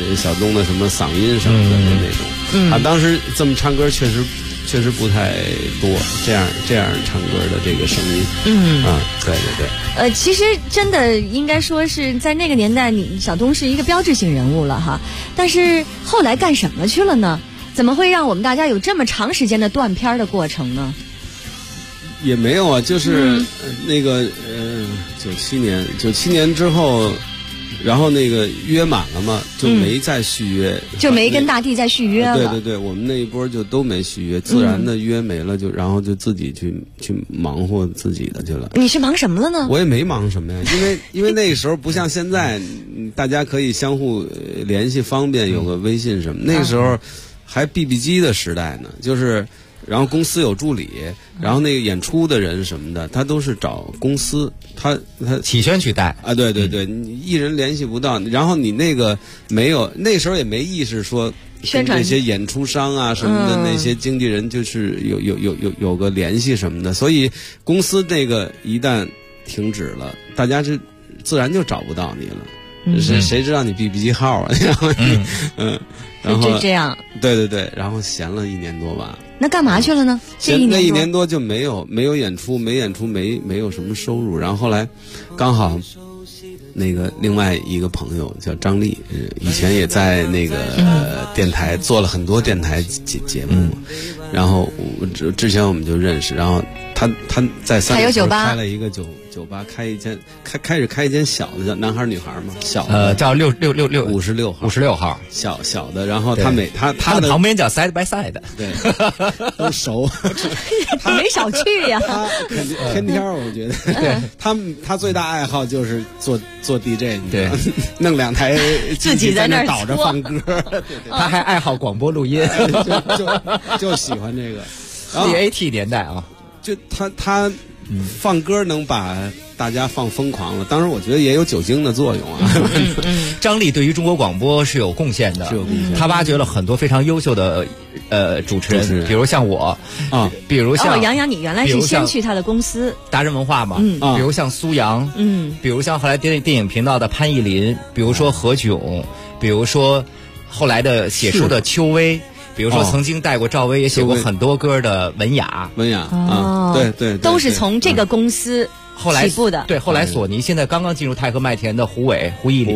小东的什么嗓音什么的那种。他当时这么唱歌确实不太多，这样唱歌的这个声音。对对对。 其实真的应该说是在那个年代，小东是一个标志性人物了哈。但是后来干什么去了呢？怎么会让我们大家有这么长时间的断片的过程呢？ 也没有啊，就是那个97年之后，然后那个约满了嘛，就没再续约， 就没跟大地再续约了。 对对对，我们那一波就都没续约，自然的约没了，然后就自己去忙活自己的去了。 你是忙什么了呢？ 我也没忙什么呀，因为那个时候不像现在，大家可以相互联系方便，有个微信什么。那个时候还 BB 机的时代呢，就是。然后公司有助理，然后那个演出的人什么的，他都是找公司，他起宣去带啊，对对对，你艺人联系不到，然后你那个没有，那时候也没意识说宣传那些演出商啊什么的那些经纪人就是有个联系什么的，所以公司那个一旦停止了，大家是自然就找不到你了。谁知道你 BB 机号啊？然后然后就这样， 对对对，然后闲了1年多吧。 那干嘛去了呢？ 那一年多就没有演出，没有什么收入。然后后来刚好那个另外一个朋友叫张丽，以前也在那个电台做了很多电台节目，然后之前我们就认识，然后他在三里屯开了一个酒吧，开始开一间小的，叫男孩女孩嘛，小的叫56号小的，然后他的旁边叫 side by side， 对，都熟， 他没少去呀， 天天我觉得，对，他最大爱好就是做 DJ， 对，弄2台自己在那倒着放歌， 他还爱好广播录音， 就喜欢这个。 CAT 年代啊， 就他放歌能把大家放疯狂了，当然我觉得也有酒精的作用啊。 张力对于中国广播是有贡献的，他挖掘了很多非常优秀的主持人，比如像我啊，比如像杨洋，你原来是先去他的公司达人文化嘛，比如像苏阳，比如像后来电影频道的潘艺林，比如说何炅，比如说后来的写书的邱薇。比如说，曾经带过赵薇，也写过很多歌的文雅啊，对， 都是从这个公司起步的。 对，后来索尼现在刚刚进入太和麦田的胡伟，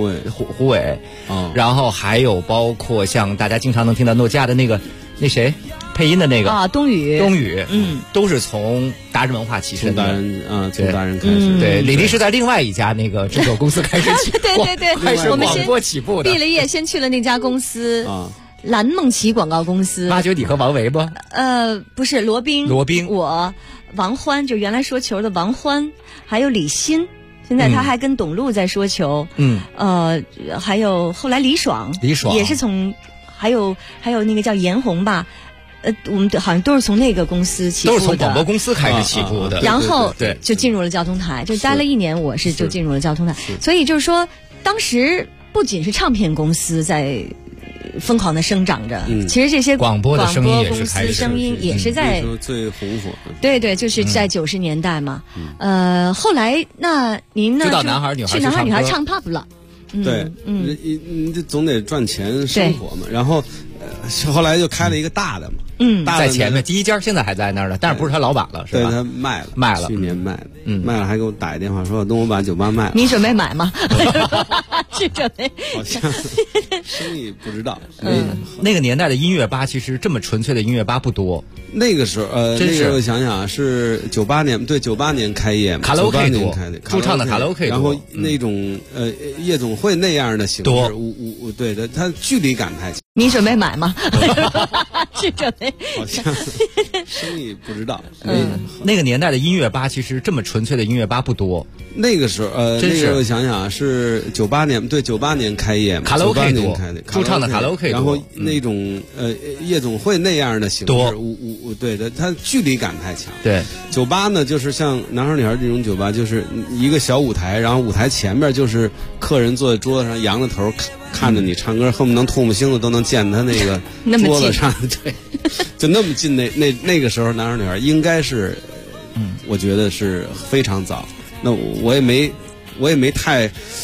然后还有包括像大家经常能听到诺基亚的那谁配音的那个啊，东宇， 都是从达人文化起身的， 从达人开始。 对，李丽是在另外一家那个制作公司开始起， 对， 开始广播起步的。 毕了业先去了那家公司啊。蓝梦琪广告公司挖掘你和王维不？ 不是罗宾，我王欢，就原来说球的王欢，还有李欣，现在他还跟董路在说球。还有后来李爽也是从，还有那个叫严红吧。我们好像都是从那个公司起步的， 都是从广播公司开始起步的， 然后就进入了交通台，就待了1年，我是就进入了交通台。所以就是说，当时不仅是唱片公司在疯狂的生长着，其实这些广播的声音也是在最红火。 对，就是在90年代嘛。后来那您呢？ 就到男孩女孩唱 pop 了。 对，你总得赚钱生活嘛。然后后来就开了一个大的嘛。 在前面第一家现在还在那儿呢，但是不是他老板了，是吧？ 对，他卖了，去年卖了，卖了还给我打一电话说要跟我把酒吧卖了。 你准备买吗？是准备？ 好像生意不知道。 那个年代的音乐吧，其实这么纯粹的音乐吧不多。 那个时候，那个时候想想是98年，对，98年开业嘛， 卡拉 OK 多， 开的驻唱的卡拉 OK 多， 然后那种夜总会那样的形式，对的，它距离感太强。 你准备买吗？是准备？ 好像生意不知道。 那个年代的音乐吧，其实这么纯粹的音乐吧不多。 那个时候，那个时候想想是98年，对，98年开业嘛， 卡拉 OK 多， 开的， 驻唱的卡拉 OK 多， 然后那种夜总会那样的形式，对的，它距离感太强。 对， 酒吧呢，就是像男孩女孩这种酒吧，就是一个小舞台，然后舞台前面就是客人坐在桌子上，仰着头看着你唱歌，恨不能唾沫星子都能溅他那个桌子上，对，就那么近。那个时候，男孩女孩应该是，我觉得是非常早。那我也没太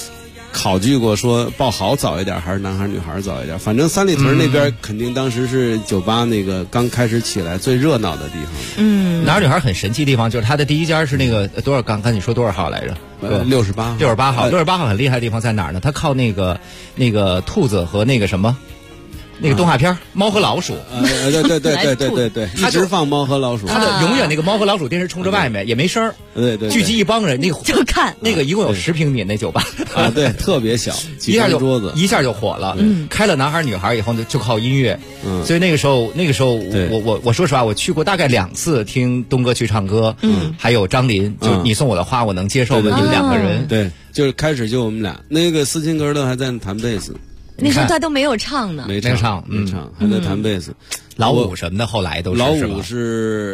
考据过说报好早一点还是男孩女孩早一点，反正三里屯那边肯定当时是酒吧那个刚开始起来最热闹的地方。 男孩女孩很神奇的地方就是它的第一家是那个多少，刚你说多少号来着？68号。68号很厉害的地方在哪儿呢？它靠那个兔子和那个什么。那个动画片《猫和老鼠》， 对，一直放猫和老鼠， 他的永远那个猫和老鼠电视冲着外面也没声儿， 对， 聚集一帮人，那个就看那个一共有10平米那酒吧啊，对，特别小， 一下就火了，开了男孩女孩以后就靠音乐，所以那个时候我说实话，我去过大概2次听东哥去唱歌，还有张琳，就你送我的花我能接受的，你们2个人， 对，就是开始就我们俩，那个斯琴格勒还在弹贝斯。 那时候他都没有唱呢， 没唱，还在弹贝斯。 老五什么的后来都是。 老五是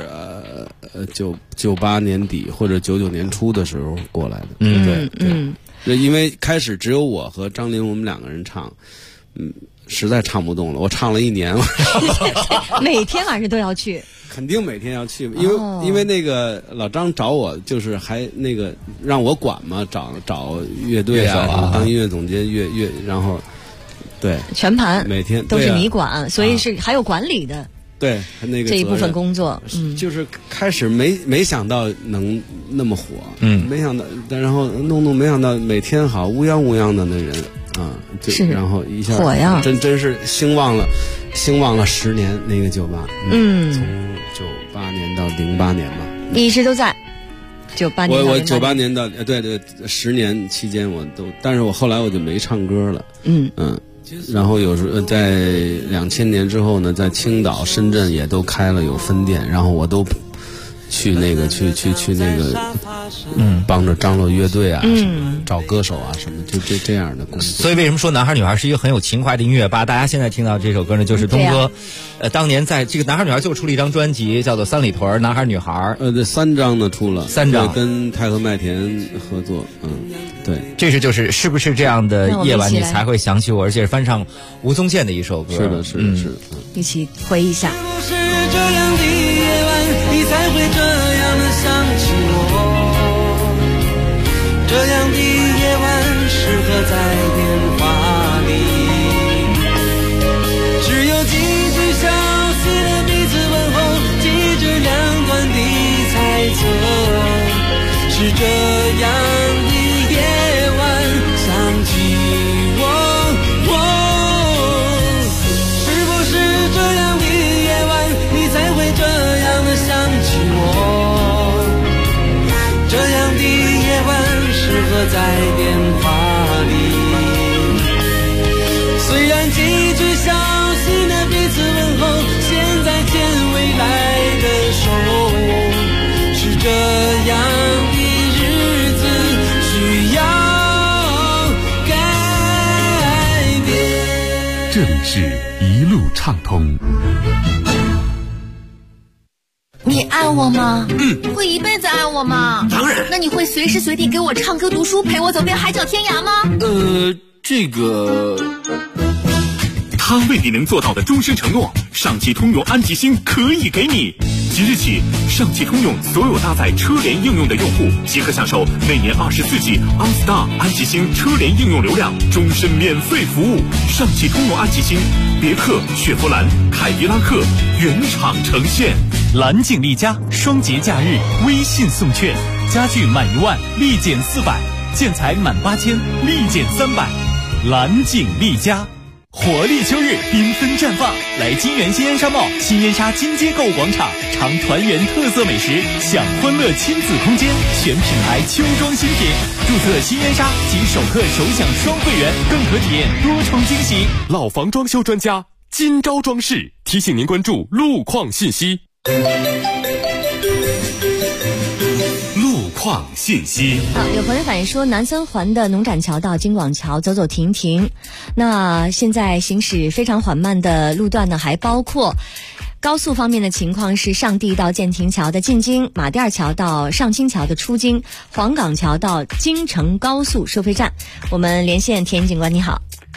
98年底或者99年初的时候过来的。对，因为开始只有我和张琳我们2个人唱，实在唱不动了，我唱了1年。 每天晚上都要去。 肯定每天要去，因为那个老张找我，就是还那个让我管嘛，找乐队啊，当音乐总监然后。对， 全盘每天都是你管，所以是还有管理的。 对，那个这一部分工作， 就是开始没想到能那么火，没想到，然后弄没想到每天好乌泱乌泱的那人啊，然后一下火呀， 真是兴旺了10年那个酒吧，从98年到08年吧， 你一直都在。98年， 我98年到对10年期间我都，但是我后来我就没唱歌了，然后有时候在2000年之后呢，在青岛、深圳也都开了有分店，然后我都去那个去那个帮着张罗乐队啊，找歌手啊什么，就这样的工作。 所以为什么说男孩女孩是一个很有情怀的音乐吧？大家现在听到这首歌呢，就是东哥，当年在这个男孩女孩就出了一张专辑，叫做《三里屯男孩女孩》。 这3张呢出了 ，3张跟太和麦田合作，对， 这是不是这样的夜晚你才会想起我？而且是翻唱吴宗宪的一首歌。 是的， 一起回忆一下。 是这样的夜晚，你才会这样的想起我。这样的夜晚适合在电话里，只有几句消息的彼此问候，记着两端的猜测。是这样的夜晚想起我，是不是这样的夜晚你才会这样的想起我？这样的夜晚适合在电话里，虽然几句消息的彼此问候，现在牵未来的手，是这样的日子需要改变。 这里是一路畅通。 你爱我吗？会一辈子爱我吗？ 当然。 那你会随时随地给我唱歌读书，陪我走遍海角天涯吗？ 这个他为你能做到的终身承诺，上汽通用安吉星可以给你。即日起，上汽通用所有搭载车联应用的用户即可享受每年24G OnStar 安吉星车联应用流量，终身免费服务。上汽通用安吉星，别克、雪佛兰、凯迪拉克原厂呈现。蓝景丽家双节假日微信送券，家具满1万立减400，建材满8000立减300。蓝景丽家。活力秋日缤纷绽放，来金源新烟商贸新烟沙金街购物广场，尝团圆特色美食，享欢乐亲子空间，选品牌秋装新品。注册新烟沙即首客首享双会员，更可体验多重惊喜。老房装修专家金招装饰提醒您关注路况信息。路况信息。 有朋友反映说，南三环的农展桥到京广桥走走停停。那现在行驶非常缓慢的路段呢，还包括高速方面的情况是上地到建亭桥的进京，马甸桥到上清桥的出京，黄岗桥到京承高速收费站。我们连线田警官，你好。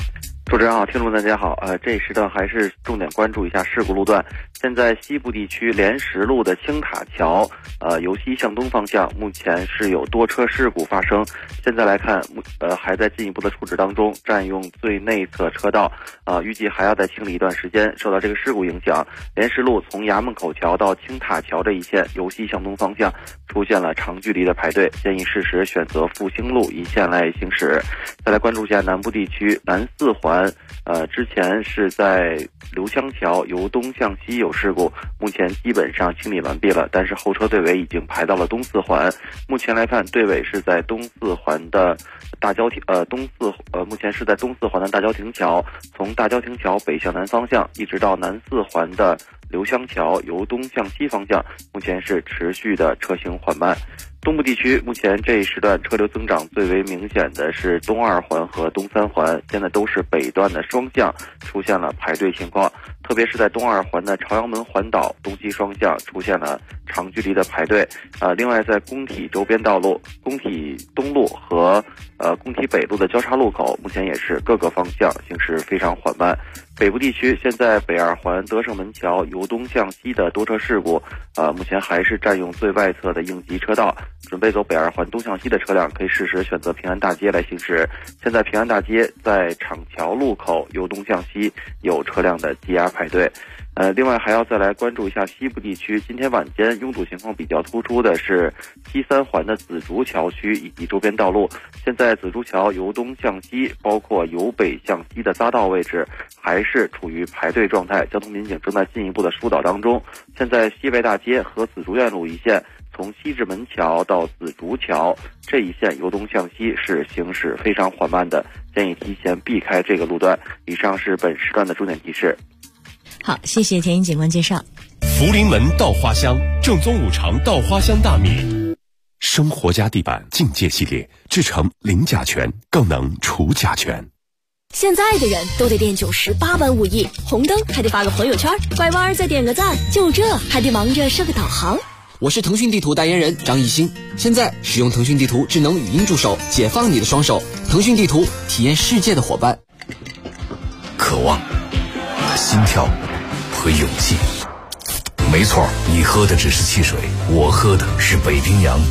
主持人好，听众们大家好。这一时段还是重点关注一下事故路段。现在西部地区莲石路的青塔桥，由西向东方向，目前是有多车事故发生。现在来看，还在进一步的处置当中，占用最内侧车道，预计还要再清理一段时间。受到这个事故影响，莲石路从衙门口桥到青塔桥这一线，由西向东方向出现了长距离的排队，建议适时选择复兴路一线来行驶。再来关注一下南部地区南四环。之前是在刘湘桥由东向西有事故，目前基本上清理完毕了，但是后车队尾已经排到了东四环。目前来看，队尾是在东四环的大郊亭，目前是在东四环的大郊亭桥，从大郊亭桥北向南方向，一直到南四环的刘湘桥由东向西方向，目前是持续的车行缓慢。东部地区目前这一时段车流增长最为明显的是东二环和东三环，现在都是北段的双向出现了排队情况，特别是在东二环的朝阳门环岛东西双向出现了长距离的排队。另外在工体周边道路、工体东路和工体北路的交叉路口，目前也是各个方向行驶非常缓慢。北部地区现在北二环德胜门桥由东向西的多车事故，目前还是占用最外侧的应急车道，准备走北二环东向西的车辆可以适时选择平安大街来行驶。现在平安大街在厂桥路口由东向西有车辆的积压排队。另外还要再来关注一下西部地区，今天晚间拥堵情况比较突出的是西三环的紫竹桥区以及周边道路。现在紫竹桥由东向西，包括由北向西的匝道位置，还是处于排队状态，交通民警正在进一步的疏导当中。现在西外大街和紫竹院路一线，从西直门桥到紫竹桥这一线由东向西是行驶非常缓慢的，建议提前避开这个路段。以上是本时段的重点提示。 好，谢谢田英警官介绍。 福临门稻花香，正宗五常稻花香大米，生活家地板境界系列，制成零甲醛，更能除甲醛。 现在的人都得练98般武艺，红灯还得发个朋友圈，拐弯再点个赞，就这还得忙着设个导航。 我是腾讯地图代言人张艺兴，现在使用腾讯地图智能语音助手，解放你的双手。腾讯地图，体验世界的伙伴。 渴望、心跳和勇气。没错，你喝的只是汽水，我喝的是北冰洋。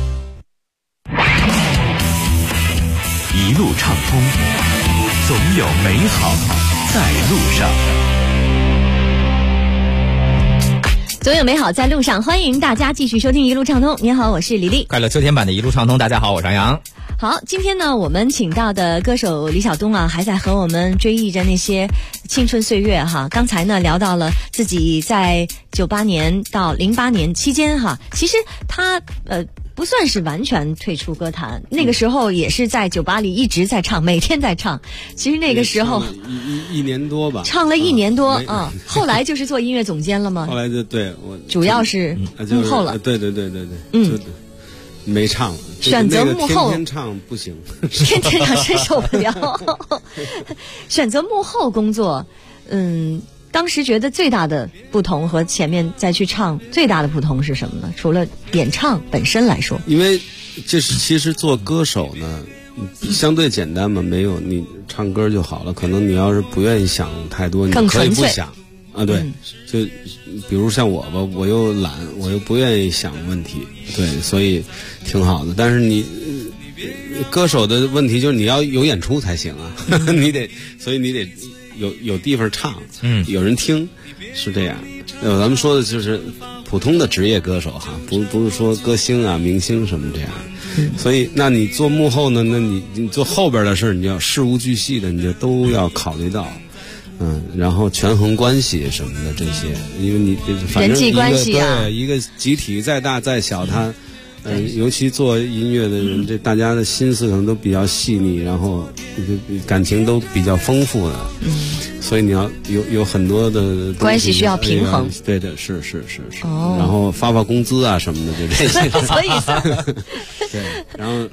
一路畅通，总有美好在路上。 总有美好在路上，欢迎大家继续收听一路畅通。您好，我是李丽。 快乐秋天版的一路畅通，大家好，我是杨洋。 好，今天呢，我们请到的歌手李晓东啊，还在和我们追忆着那些青春岁月哈。刚才呢，聊到了自己在98年到08年期间哈，其实他不算是完全退出歌坛，那个时候也是在酒吧里一直在唱，每天在唱。其实那个时候一年多吧， 唱了1年多啊。后来就是做音乐总监了吗？ 后来就对我主要是幕后了。 对，没唱了。 选择幕后， 天天唱不行， 天天唱真受不了。选择幕后工作，当时觉得最大的不同和前面再去唱最大的不同是什么呢？除了演唱本身来说， 因为其实做歌手呢，相对简单嘛，没有你唱歌就好了。可能你要是不愿意想太多，你可以不想啊。对，就比如像我吧，我又懒，我又不愿意想问题，对，所以挺好的。但是你歌手的问题就是你要有演出才行啊，所以你得有地方唱，有人听，是这样。咱们说的就是普通的职业歌手哈，不是说歌星啊、明星什么这样。所以，那你做幕后呢？那你做后边的事，你就要事无巨细的，你就都要考虑到。然后权衡关系什么的这些，因为你反正人际关系啊， 对一个集体再大再小，它尤其做音乐的人，这大家的心思可能都比较细腻，然后感情都比较丰富的，所以你要有很多的关系需要平衡。 对的，是。然后发工资啊什么的，就这些。 所以对，然后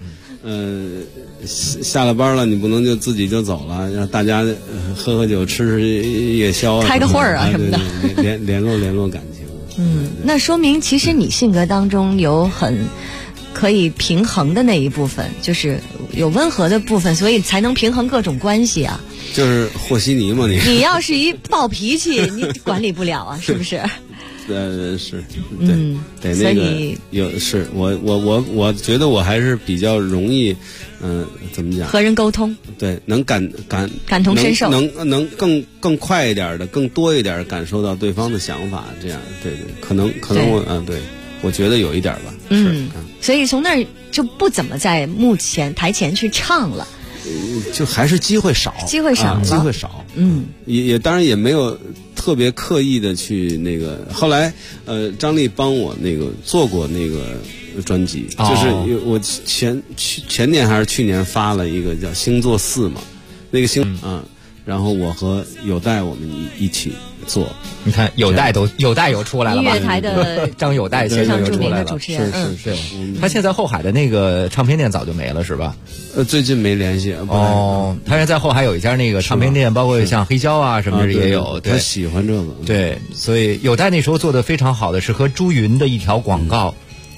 下了班了，你不能就自己就走了，让大家喝酒、吃夜宵啊， 开个会儿啊什么的， 联络感情。 那说明其实你性格当中有很可以平衡的那一部分，就是有温和的部分，所以才能平衡各种关系啊。 就是和稀泥嘛， 你要是一暴脾气，你管理不了啊，是不是？ 是，对，得那个是我觉得我还是比较容易，怎么讲？ 和人沟通， 对，能感同身受， 能更快一点的、更多一点感受到对方的想法，这样，对，可能我对，我觉得有一点吧， 所以从那儿就不怎么在台前去唱了。 就还是机会少，机会少，也当然也没有特别刻意的去那个。后来张丽帮我那个做过那个专辑，就是我前年还是去年发了一个叫星座4嘛，那个然后我和有代我们一起做。 你看有代有出来了吧？ 音乐台的张有代先生著名的主持人， 是。 他现在后海的那个唱片店早就没了是吧？ 最近没联系。 他现在后海有一家那个唱片店，包括像黑胶啊什么的也有。 他喜欢这个。 对，所以有代那时候做的非常好的是和朱云的一条广告。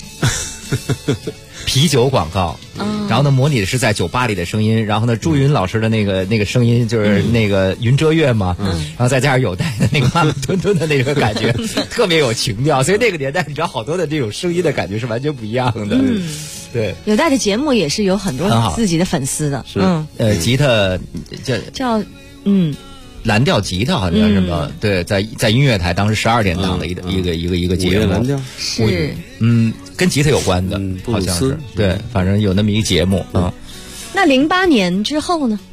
啤酒广告，然后呢，模拟的是在酒吧里的声音，然后呢，朱云老师的那个声音就是那个云遮月嘛，然后再加上有代的那个慢慢吞吞的那个感觉，特别有情调，所以那个年代你知道好多的这种声音的感觉是完全不一样的。对， 有代的节目也是有很多自己的粉丝的， 吉他叫蓝调吉他好像什么，对，在音乐台当时12点档的一个节目， 蓝调是跟吉他有关的，好像是对，反正有那么一个节目啊。 那08年之后呢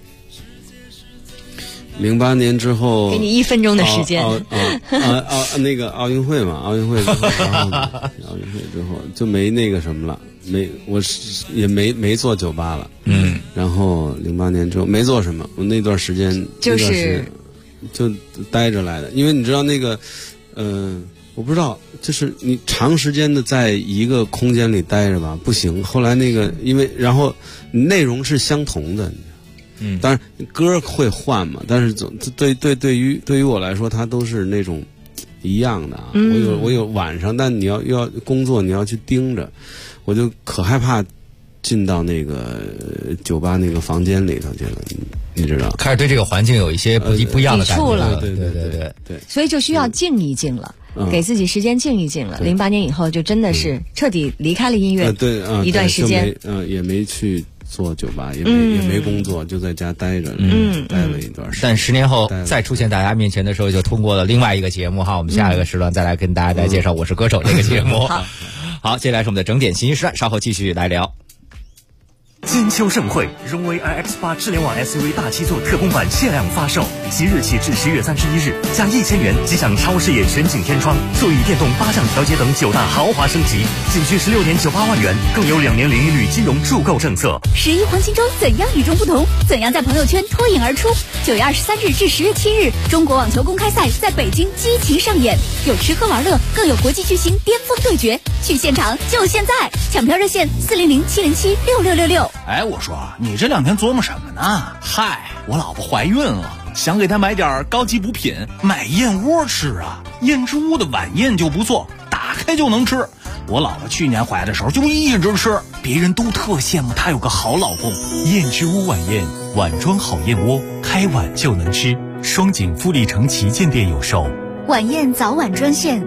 ？08年之后， 给你1分钟的时间。 那个奥运会嘛，奥运会之后，奥运会之后就没那个什么了，我也没做酒吧了。然后08年之后没做什么，我那段时间就待着来的，因为你知道那个，我不知道，就是你长时间的在一个空间里待着吧，不行。后来那个，因为然后内容是相同的，当然歌会换嘛，但是对于我来说，它都是那种一样的啊。我有晚上，但你又要工作，你要去盯着，我就可害怕进到那个酒吧那个房间里头去了，你知道？ 开始对这个环境有一些不一样的感觉了， 对， 所以就需要静一静了。给自己时间静一静了。08年以后就真的是彻底离开了音乐，一段时间， 也没去做酒吧，也没工作，就在家待着，待了一段时间。 但10年后再出现大家面前的时候，就通过了另外一个节目哈。我们下一个时段再来跟大家介绍《我是歌手》这个节目。好，接下来是我们的整点信息时段，稍后继续来聊。 金秋盛会，荣威 iX8 智联网 SUV 大七座特供版限量发售，即日起至10月31日，加1000元即享超视野全景天窗、座椅电动8项调节等9大豪华升级，仅需16年98万元，更有2年零利率金融助购政策。 11黄金周怎样与众不同？怎样在朋友圈脱颖而出？9月23日至10月7日，中国网球公开赛在北京激情上演，有吃喝玩乐，更有国际巨星巅峰对决。去现场就现在，抢票热线400-707-6666。 哎，我说你这2天琢磨什么呢？嗨，我老婆怀孕了，想给她买点高级补品，买燕窝吃啊。燕之屋的晚宴就不错，打开就能吃。我老婆去年怀的时候就一直吃，别人都特羡慕她有个好老公。 燕之屋晚宴，碗装好燕窝，开碗就能吃。双井富力城旗舰店有售。 晚宴早晚专线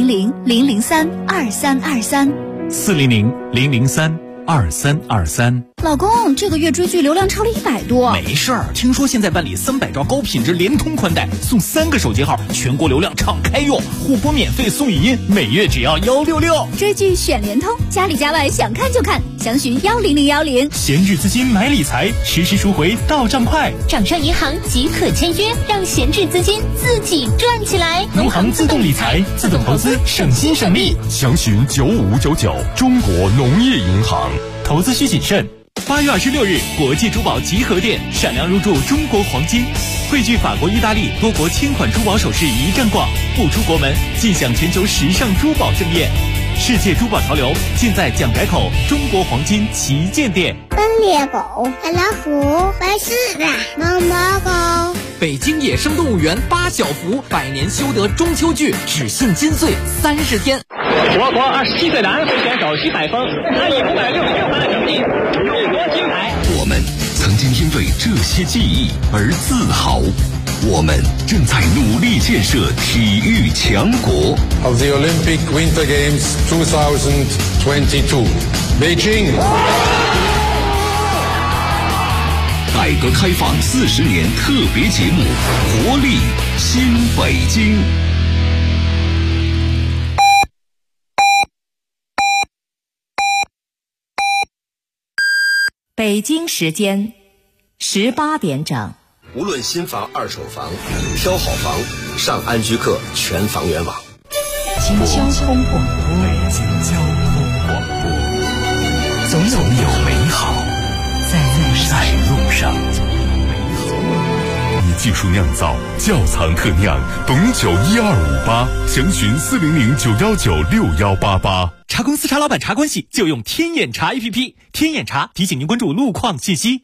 400-003-2323。 400-003-2323。 老公，这个月追剧流量超了100多。 没事儿，听说现在办理300兆高品质联通宽带，送3个手机号，全国流量敞开用，互播免费送语音，每月只要166。 追剧选联通，家里家外想看就看，详询10010。 闲置资金买理财，实时赎回到账快， 掌上银行即可签约，让闲置资金自己赚起来。 农行自动理财，自动投资，省心省力。 详询95599，中国农业银行。 投资需谨慎。8月26日，国际珠宝集合店闪亮入驻中国黄金，汇聚法国、意大利多国千款珠宝首饰一站逛，不出国门尽享全球时尚珠宝盛宴。世界珠宝潮流尽在蒋改口中国黄金旗舰店。 奔猎狗、老虎、白狮子、毛毛狗。 北京野生动物园8小福100年修得中秋剧只限金穗30天。 我国27岁男飞选手徐海峰，他以566分的成绩入国金牌。 我们曾经因为这些记忆而自豪。我们正在努力建设体育强国。 Of the Olympic Winter Games 2022, Beijing. 改革开放40年特别节目，活力新北京。 北京时间18点整。 无论新房、二手房，挑好房，上安居客全房源网。 交通广播， 北京交通广播，总有美好在路上。 以技术酿造，窖藏特酿，董酒12588，详询40091961888。 茶公司茶老板茶关系就用天眼茶 APP， 天眼茶提醒您关注路况信息。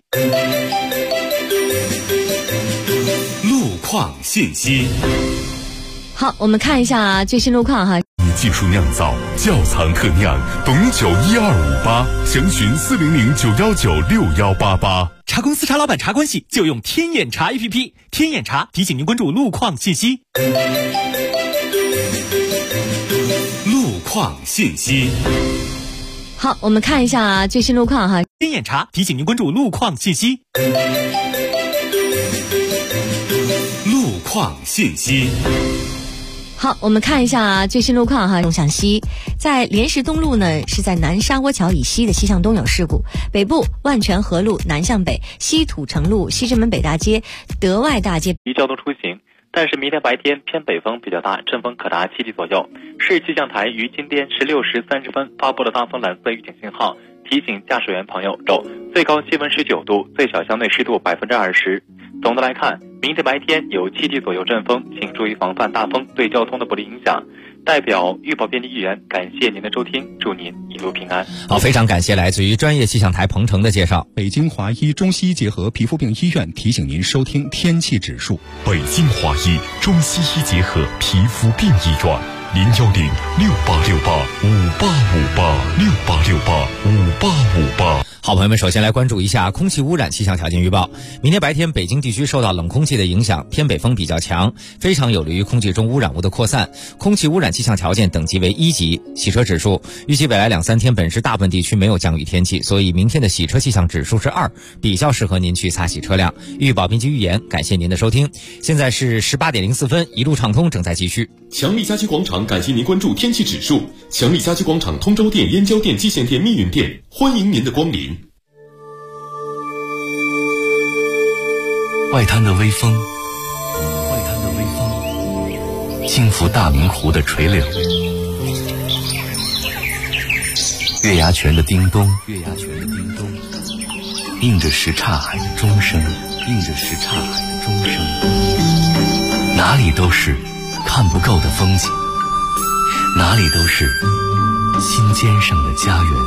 路况信息。 好，我们看一下最新路况哈。 以技术酿造，窖藏特酿，董酒12588，详询40091961888。 茶公司茶老板茶关系就用天眼茶 APP， 天眼茶提醒您关注路况信息。 路况信息。 好，我们看一下最新路况哈。 天眼茶提醒您关注路况信息。 路况信息。 好，我们看一下最新路况哈。东向西，在莲石东路呢，是在南沙窝桥以西的西向东有事故。北部万泉河路南向北，西土城路西直门北大街、德外大街宜交通出行。但是明天白天偏北风比较大，阵风可达7级左右。市气象台于今天16时30分发布了大风蓝色预警信号，提醒驾驶员朋友最高气温19度，最小相对湿度20%。总的来看，明天白天有7级左右阵风，请注意防范大风对交通的不利影响。代表预报编辑艺员感谢您的收听，祝您一路平安。 好，非常感谢来自于专业气象台鹏程的介绍。 北京华医中西医结合皮肤病医院提醒您收听天气指数。 北京华医中西医结合皮肤病医院，0106868585858，68685858。 好，朋友们，首先来关注一下空气污染气象条件预报。明天白天，北京地区受到冷空气的影响，偏北风比较强，非常有利于空气中污染物的扩散。空气污染气象条件等级为1级。洗车指数，预计未来2-3天本市大部分地区没有降雨天气，所以明天的洗车气象指数是2，比较适合您去擦洗车辆。预报编辑预言，感谢您的收听。现在是18点04分，一路畅通正在继续。 强力家居广场感谢您关注天气指数。强力家居广场通州店、燕郊店、蓟县店、密云店，欢迎您的光临。 外滩的微风，轻拂大明湖的垂柳，月牙泉的叮咚，映着什刹海的钟声，哪里都是看不够的风景，哪里都是心尖上的家园。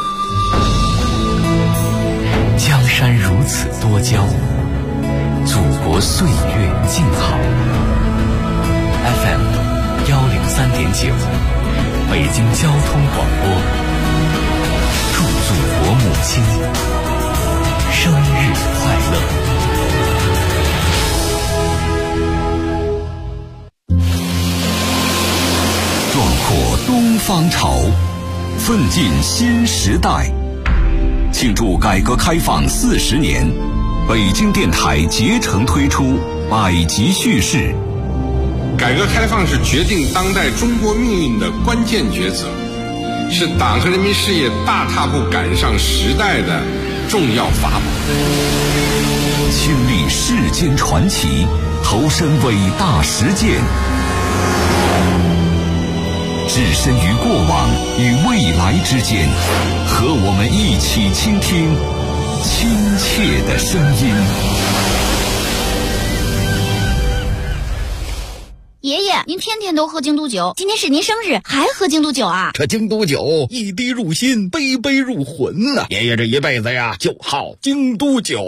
江山如此多娇，祖国岁月静好。FM 103.9，北京交通广播，祝祖国母亲生日快乐。壮阔东方潮，奋进新时代。庆祝改革开放40年，北京电台竭诚推出百集叙事。 改革开放是决定当代中国命运的关键抉择，是党和人民事业大踏步赶上时代的重要法宝。 亲历世间传奇，投身伟大实践，置身于过往与未来之间，和我们一起倾听亲切的声音。 爷爷，您天天都喝京都酒，今天是您生日还喝京都酒啊？ 这京都酒一滴入心，杯杯入魂呐！爷爷这一辈子呀，就好京都酒。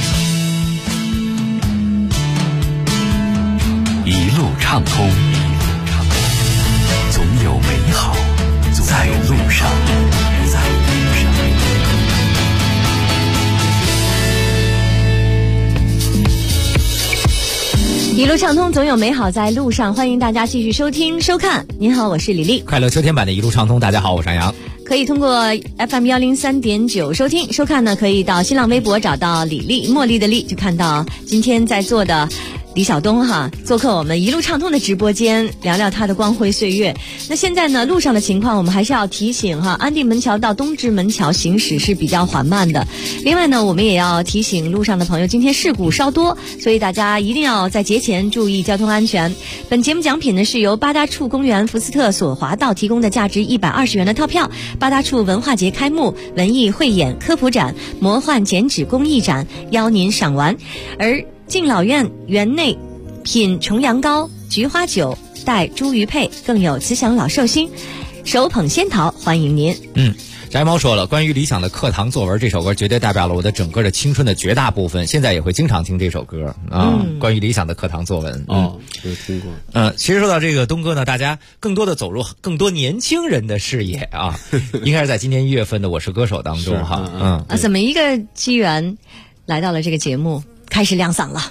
一路畅通，总有美好在路上。 路畅通，总有美好在路上，欢迎大家继续收听收看。您好，我是李丽。 快乐秋天版的一路畅通，大家好，我是杨洋。 可以通过 FM 103.9收听收看呢，可以到新浪微博找到李丽，茉莉的丽，就看到今天在座的李晓东做客我们一路畅通的直播间，聊聊他的光辉岁月。那现在呢，路上的情况我们还是要提醒安定门桥到东直门桥行驶是比较缓慢的。另外呢，我们也要提醒路上的朋友，今天事故稍多，所以大家一定要在节前注意交通安全。本节目奖品呢是由八大处公园福斯特索华道提供的价值120元的套票。八大处文化节开幕，文艺汇演、科普展、魔幻剪纸工艺展邀您赏玩。而敬老院园内品重阳糕、菊花酒、带猪鱼配，更有慈祥老寿星手捧仙桃欢迎您。 翟猫说了，关于理想的课堂作文这首歌绝对代表了我的整个的青春的绝大部分，现在也会经常听这首歌关于理想的课堂作文有听过。 其实说到这个东哥呢，大家更多的走入更多年轻人的视野应该是在今年1月份的《我是歌手》当中怎么一个机缘来到了这个节目，开始亮嗓了？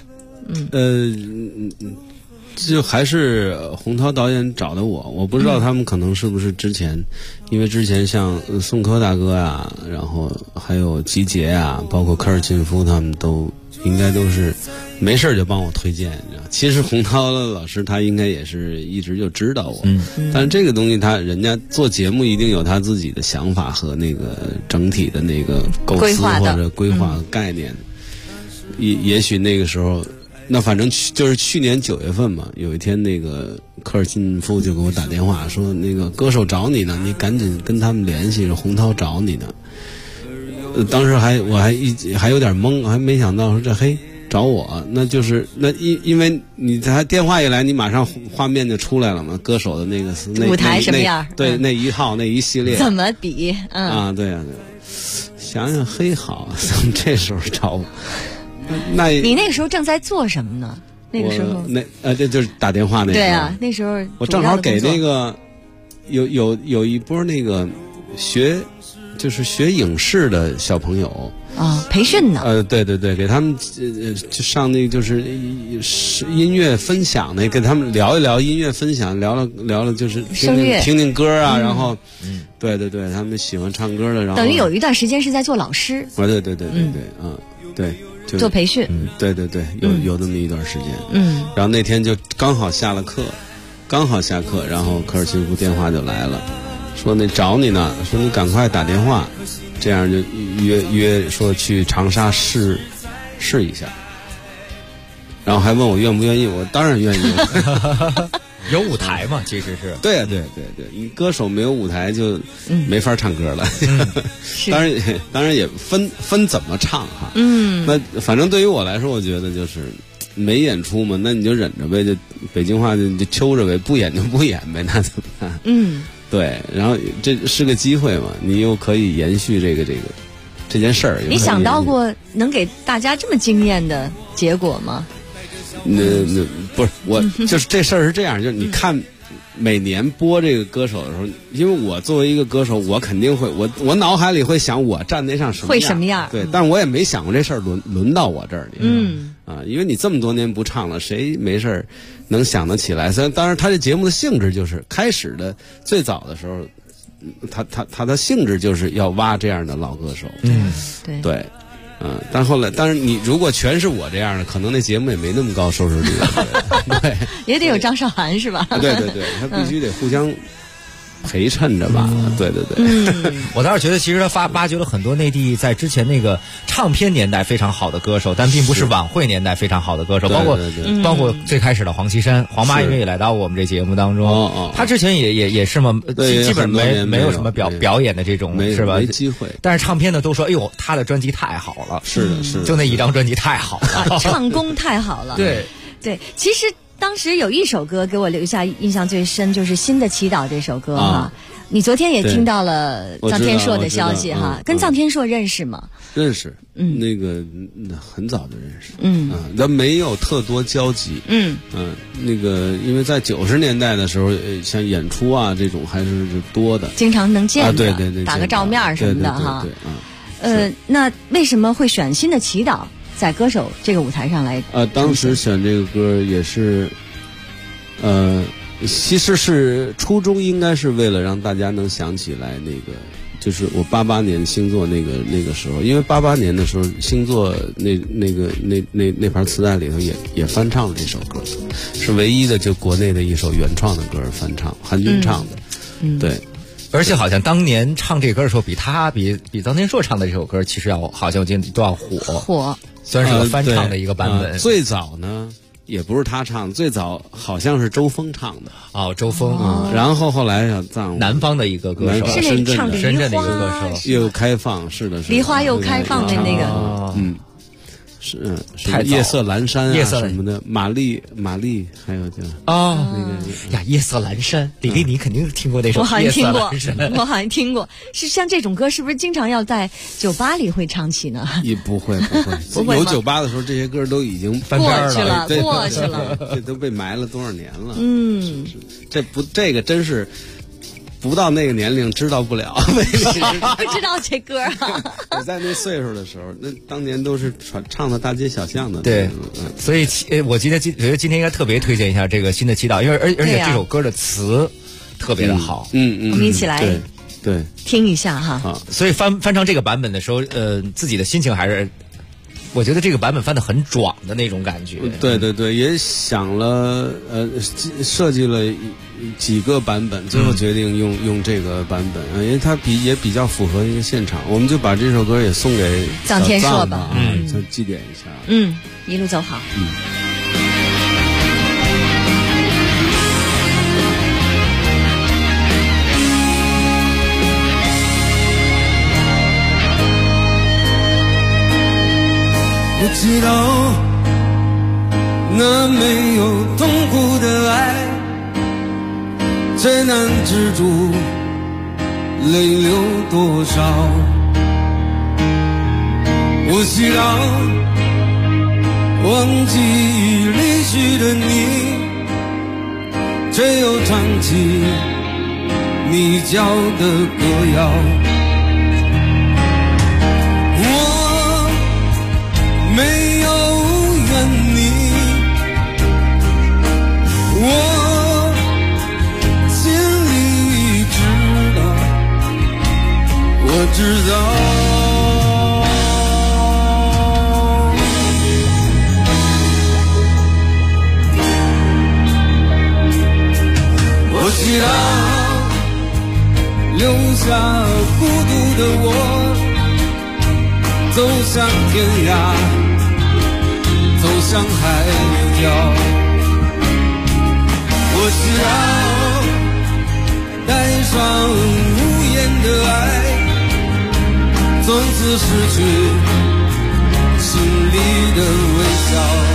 就还是洪涛导演找的我不知道他们可能是不是之前，因为之前像宋柯大哥呀，然后还有吉杰呀，包括科尔沁夫，他们都应该都是没事就帮我推荐。其实洪涛老师他应该也是一直就知道我，但是这个东西人家做节目一定有他自己的想法和那个整体的那个构思或者规划概念。也许那个时候。那反正就是去年9月份嘛，有一天那个科尔沁夫就给我打电话说，那个歌手找你呢，你赶紧跟他们联系，洪涛找你呢。当时我还有点懵，还没想到说这找我，那就是因为你他电话一来，你马上画面就出来了嘛，歌手的那个舞台什么样？ 对，那一套那一系列怎么比？ 对啊，想想好，怎么这时候找我？ 你那个时候正在做什么呢？那个时候这就是打电话那个。 对啊，那时候我正好给那个有一波那个学影视的小朋友培训呢。 对，给他们上那个就是音乐分享给他们聊一聊音乐分享，聊了就是听歌啊，然后对，他们喜欢唱歌的，然后等于有一段时间是在做老师。 对，对。 做培训， 对，有这么一段时间，然后那天就刚好下课，然后科尔沁夫电话就来了，说那找你呢，说你赶快打电话，这样就约说去长沙试一下，然后还问我愿不愿意，我当然愿意。 有舞台嘛，其实是对，你歌手没有舞台就没法唱歌了。当然也分怎么唱哈。那反正对于我来说，我觉得就是没演出嘛，那你就忍着呗，就北京话就揪着呗，不演就不演呗，那怎么办？对，然后这是个机会嘛，你又可以延续这件事儿。 你想到过能给大家这么惊艳的结果吗？ 那不是我，就是这事儿是这样，就是你看每年播这个歌手的时候，因为我作为一个歌手，我肯定会我脑海里会想我站得上什么样， 会什么样？ 对，但我也没想过这事儿轮到我这儿。因为你这么多年不唱了，谁没事儿能想得起来？当然，他这节目的性质就是开始的最早的时候，他的性质就是要挖这样的老歌手。对。但后来，当然你如果全是我这样的，可能那节目也没那么高收视率。对， 也得有张韶涵是吧？ 对，他必须得互相陪衬着吧。对。 我倒是觉得，其实他挖掘了很多内地在之前那个唱片年代非常好的歌手，但并不是晚会年代非常好的歌手，包括最开始的黄绮珊，黄妈因为也来到我们这节目当中，他之前也是嘛，基本没有什么表演的这种是吧？ 没机会。 但是唱片呢都说，哎呦，他的专辑太好了， 是的， 就那一张专辑太好了， 唱功太好了。 对， 其实当时有一首歌给我留下印象最深，就是《新的祈祷》这首歌你昨天也听到了臧天朔的消息跟臧天朔认识吗？ 认识，那个很早就认识，但没有特多交集，那个因为在90年代的时候，像演出啊这种还是多的， 经常能见的， 对， 打个照面什么的哈。 对， 那为什么会选《新的祈祷》 在歌手这个舞台上来。 当时选这个歌也是，其实是初衷应该是为了让大家能想起来那个，就是我88年星座那个时候，因为88年的时候星座那盘磁带里头也翻唱了这首歌，是唯一的就国内的一首原创的歌翻唱，韩军唱的，对。 而且好像当年唱这歌的时候，比臧天朔唱的这首歌，其实好像都要火，虽然是个翻唱的一个版本。 最早呢，也不是他唱，最早好像是周峰唱的。 周峰然后后来小臧南方的一个歌手， 深圳的一个歌手， 又开放，是的， 梨花又开放的那个， 是夜色阑珊啊什么的，玛丽，还有叫那个呀，夜色阑珊，李丽你肯定听过那首， 我好像听过，是像这种歌是不是经常要在酒吧里会唱起呢？ 也不会，有酒吧的时候这些歌都已经翻篇了，过去了， 这都被埋了多少年了？这个真是。不到那个年龄知道不了， 不知道这歌啊！ 我在那岁数的时候，那当年都是唱的大街小巷的。 对，所以我觉得今天应该特别推荐一下这个新的祈祷，因为而且这首歌的词特别的好。 我们一起来对听一下哈。 所以翻唱这个版本的时候，自己的心情还是。我觉得这个版本翻得很壮的那种感觉。 对，也想了设计了几个版本，最后决定用这个版本，因为它也比较符合一个现场，我们就把这首歌也送给臧天朔吧， 就祭奠一下。 一路走好。 我知道那没有痛苦的爱再难止住泪流多少，我希望忘记离去的你，却又唱起你教的歌谣。没有怨你，我心里知道，我知道，我知道留下孤独的我，走向天涯，走向海角，我需要带上无言的爱，从此失去心里的微笑。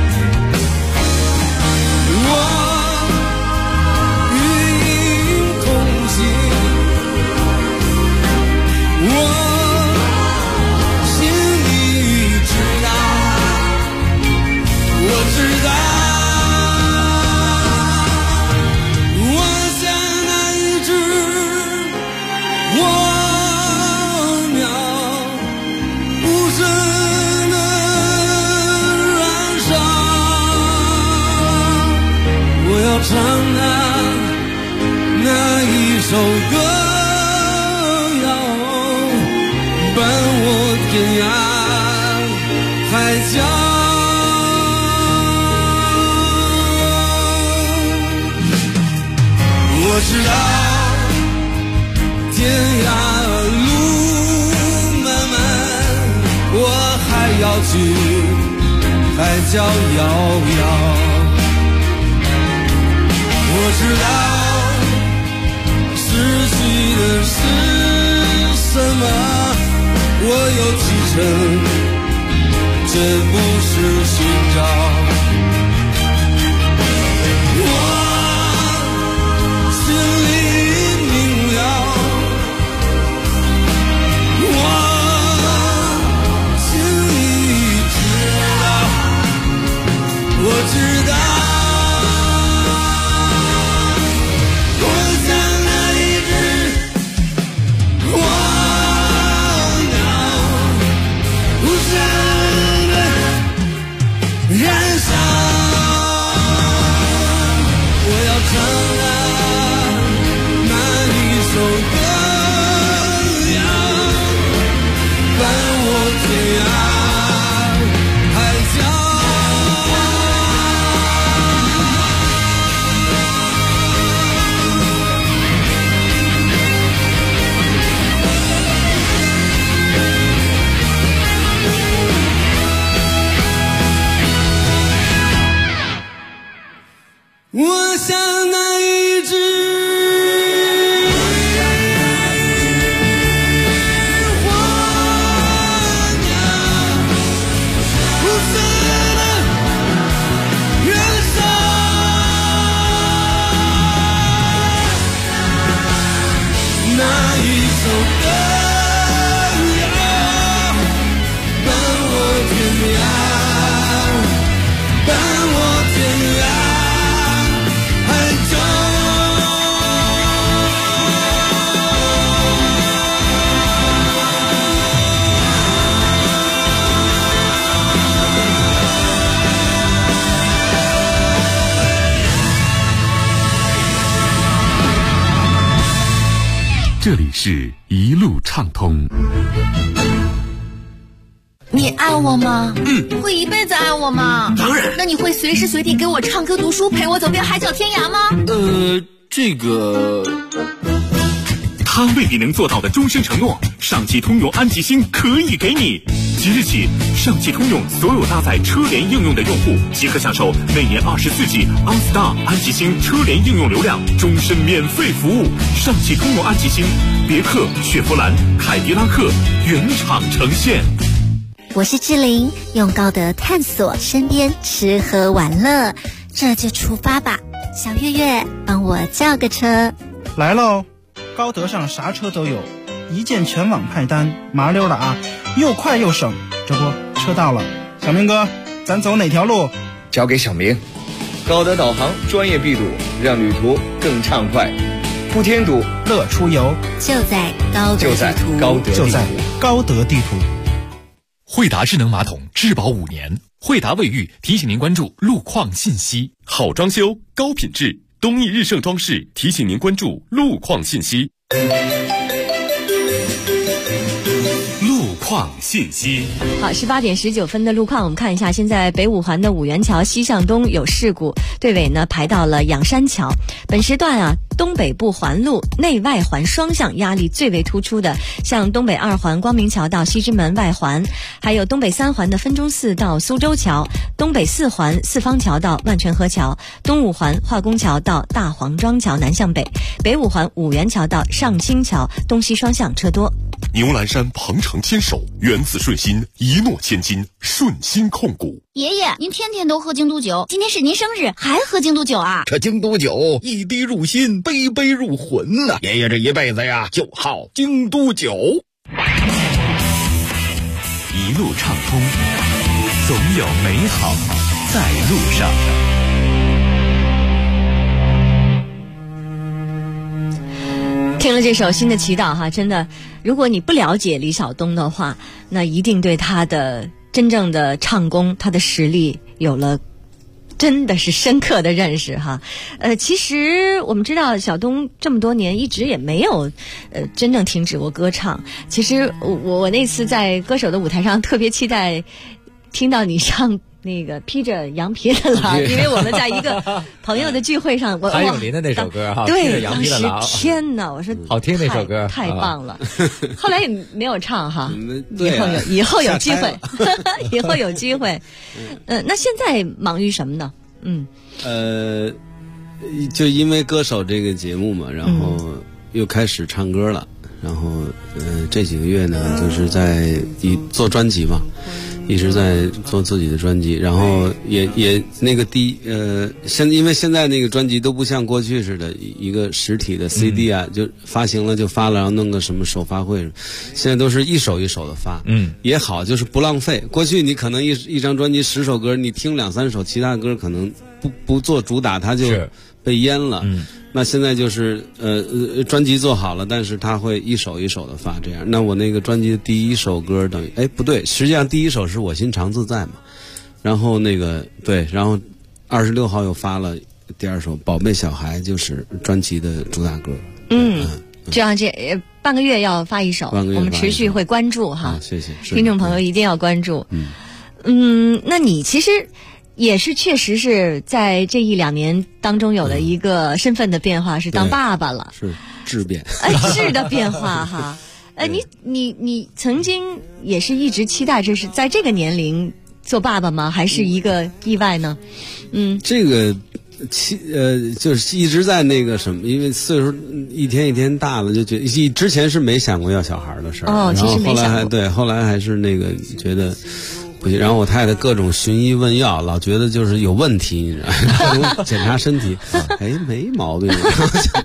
我与你同行，我知道，我像那一只火苗，无声的燃烧。我要唱那一首歌谣，伴我天涯海角。我知道天涯路漫漫，我还要去海角遥遥。我知道失去的是什么，我有启程，这不是寻找。心里明了，我心里知道，我知道，我像那一只火鸟，无声的一首歌谣，伴我天涯，伴我天涯海角。 这里是一路畅通。 你爱我吗？会一辈子爱我吗？ 当然。 那你会随时随地给我唱歌读书，陪我走遍海角天涯吗？ 这个。 他未必能做到的终身承诺，上汽通用安吉星可以给你。即日起，上汽通用所有搭载车联应用的用户即可享受每年24G OnStar 安吉星车联应用流量，终身免费服务。上汽通用安吉星，别克、雪佛兰、凯迪拉克原厂呈现。 我是志玲，用高德探索身边吃喝玩乐，这就出发吧。小月月，帮我叫个车。 来喽！高德上啥车都有，一键全网派单，麻溜了啊，又快又省。这不，车到了，小明哥，咱走哪条路？ 交给小明。高德导航专业闭堵，让旅途更畅快，不添堵， 乐出游。 就在高德地图， 就在高德地图。 惠达智能马桶质保5年，惠达卫浴提醒您关注路况信息。好装修，高品质。东益日盛装饰提醒您关注路况信息。路况信息。 好，18点19分的路况，我们看一下，现在北五环的五元桥西向东有事故，队尾呢排到了仰山桥。本时段啊，东北部环路内外环双向压力最为突出的，像东北2环光明桥到西直门外环，还有东北3环的分钟寺到苏州桥，东北4环四方桥到万泉河桥，东5环化工桥到大黄庄桥南向北，北5环五元桥到上清桥东西双向车多。 牛栏山鹏程牵手，源自顺心，一诺千金，顺心控股。 爷爷，您天天都喝京都酒，今天是您生日，还喝京都酒啊？ 这京都酒一滴入心，杯杯入魂呐！爷爷这一辈子呀，就好京都酒。 一路畅通，总有美好在路上。 听了这首新的祈祷哈，真的，如果你不了解李晓东的话，那一定对他的真正的唱功，他的实力有了真的是深刻的认识哈。其实我们知道晓东这么多年一直也没有真正停止过歌唱。其实我那次在歌手的舞台上特别期待听到你唱那个披着羊皮的狼，因为我们在一个朋友的聚会上， 韩咏琳的那首歌哈， 对， 羊皮的狼， 天哪，我说好听那首歌， 太棒了。后来也没有唱哈， 对以后有机会，以后有机会。那现在忙于什么呢？ 就因为歌手这个节目嘛，然后又开始唱歌了，然后这几个月呢，就是在做专辑嘛。一直在做自己的专辑，然后也那个因为现在那个专辑都不像过去似的一个实体的 CD 啊，就发行了就发了，然后弄个什么首发会，现在都是一首一首的发，也好，就是不浪费。过去你可能一张专辑10首歌，你听2、3首，其他歌可能不做主打，它就被淹了。那现在就是专辑做好了，但是他会一首一首的发这样。那我那个专辑的第1首歌等于不对，实际上第1首是我心常自在嘛，然后那个对，然后26号又发了第2首宝贝小孩，就是专辑的主打歌。 这样半个月要发一首，我们持续会关注哈。 谢谢听众朋友一定要关注。那你其实也是确实是在这1、2年当中有了一个身份的变化，是当爸爸了， 是质变， 质的变化哈。你曾经也是一直期待着是在这个年龄做爸爸吗？还是一个意外呢？ 这个就是一直在那个什么，因为岁数一天一天大了，就觉得之前是没想过要小孩的事儿，然后后来还是那个觉得。不行，然后我太太各种寻医问药，老觉得就是有问题，你知道吗？检查身体，没毛病。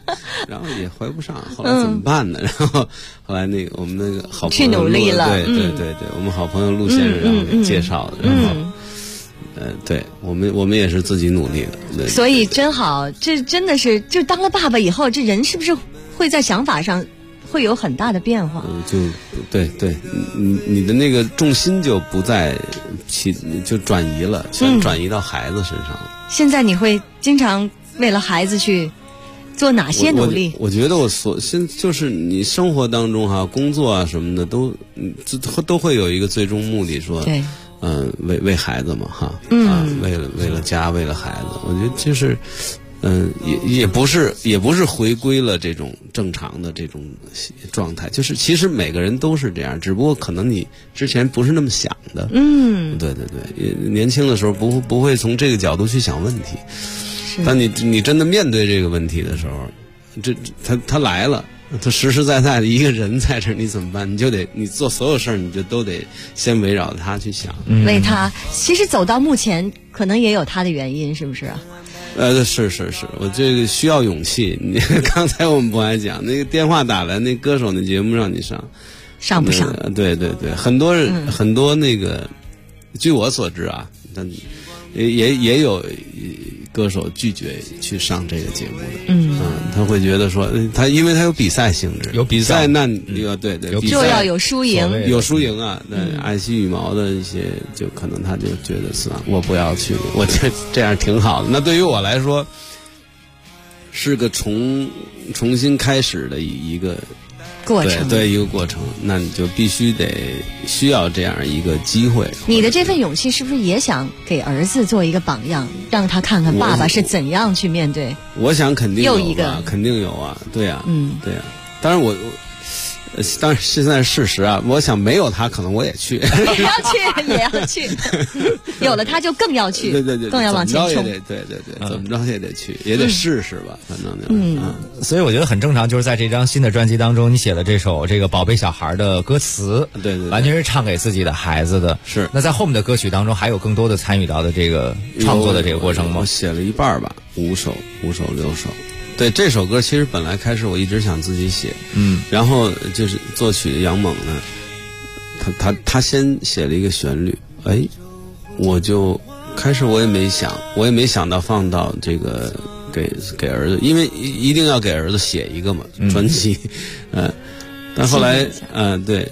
然后也怀不上，后来怎么办呢？然后后来那个我们那个好朋友去努力了， 对，我们好朋友陆先生然后介绍的，然后对我们也是自己努力的， 所以真好，这真的是就当了爸爸以后，这人是不是会在想法上会有很大的变化？ 对，你的那个重心就不在就转移了，全转移到孩子身上了。 现在你会经常为了孩子去做哪些努力？ 我觉得就是你生活当中哈，工作啊什么的都会有一个最终目的，说对， 为孩子嘛哈，为了家，为了孩子，我觉得就是。也不是回归了这种正常的这种状态，就是其实每个人都是这样，只不过可能你之前不是那么想的。对，年轻的时候不会从这个角度去想问题，但你真的面对这个问题的时候，他来了，他实实在在的一个人在这儿，你怎么办？你做所有事儿，你就都得先围绕他去想。 为他，其实走到目前，可能也有他的原因，是不是啊？ 是，我这个需要勇气。你刚才我们不还讲那个电话打来，那歌手那节目让你上不上？ 对，很多那个，据我所知啊，但也有歌手拒绝去上这个节目的。他会觉得说，因为他有比赛性质，有比赛，那对， 就要有输赢， 有输赢啊。那爱惜羽毛的一些，就可能他就觉得算我不要去，我觉得这样挺好的。那对于我来说，是个重新开始的一个过程， 对一个过程，那你就必须需要这样一个机会。 你的这份勇气是不是也想给儿子做一个榜样，让他看看爸爸是怎样去面对？ 我想肯定有， 又一个肯定有啊，对啊，对啊。当然当然现在事实啊，我想没有他，可能我也去， 也要去，有了他就更要去， 对， 更要往前冲， 对，怎么着也得去，也得试试吧，反正所以我觉得很正常，就是在这张新的专辑当中，你写了这首这个宝贝小孩的歌词， 对， 完全是唱给自己的孩子的。 是。 那在后面的歌曲当中，还有更多的参与到的这个创作的这个过程吗？ 我写了一半吧，5首6首。对，这首歌其实本来开始我一直想自己写，然后就是作曲杨猛呢，他先写了一个旋律，我就开始我也没想到放到这个给儿子，因为一定要给儿子写一个嘛专辑，但后来对，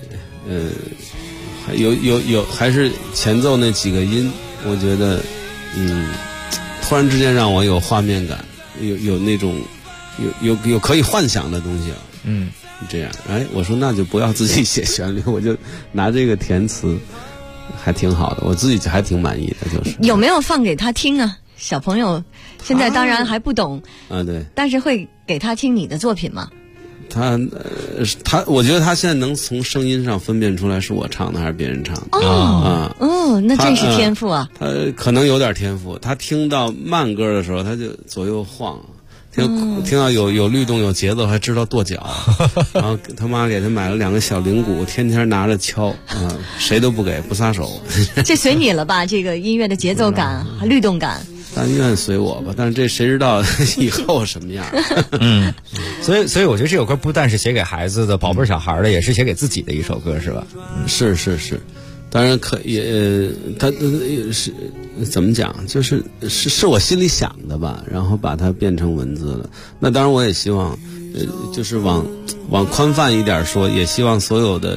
有还是前奏那几个音，我觉得突然之间让我有画面感。有那种有可以幻想的东西啊，这样，我说那就不要自己写旋律，我就拿这个填词，还挺好的，我自己还挺满意的，就是有没有放给他听啊？小朋友现在当然还不懂对， 但是会给他听你的作品吗？ 他我觉得他现在能从声音上分辨出来是我唱的还是别人唱的。 那真是天赋啊！ 他可能有点天赋，他听到慢歌的时候他就左右晃，听到有律动有节奏还知道跺脚，然后他妈给他买了2个小铃鼓，天天拿着敲，谁都不给不撒手。 这随你了吧？这个音乐的节奏感律动感。 但愿随我吧，但是这谁知道以后什么样？ 所以我觉得这首歌不但是写给孩子的宝贝小孩的，也是写给自己的一首歌，是吧？ 是，当然他是怎么讲？是我心里想的吧，然后把它变成文字了。那当然我也希望，就是往宽泛一点说，也希望所有的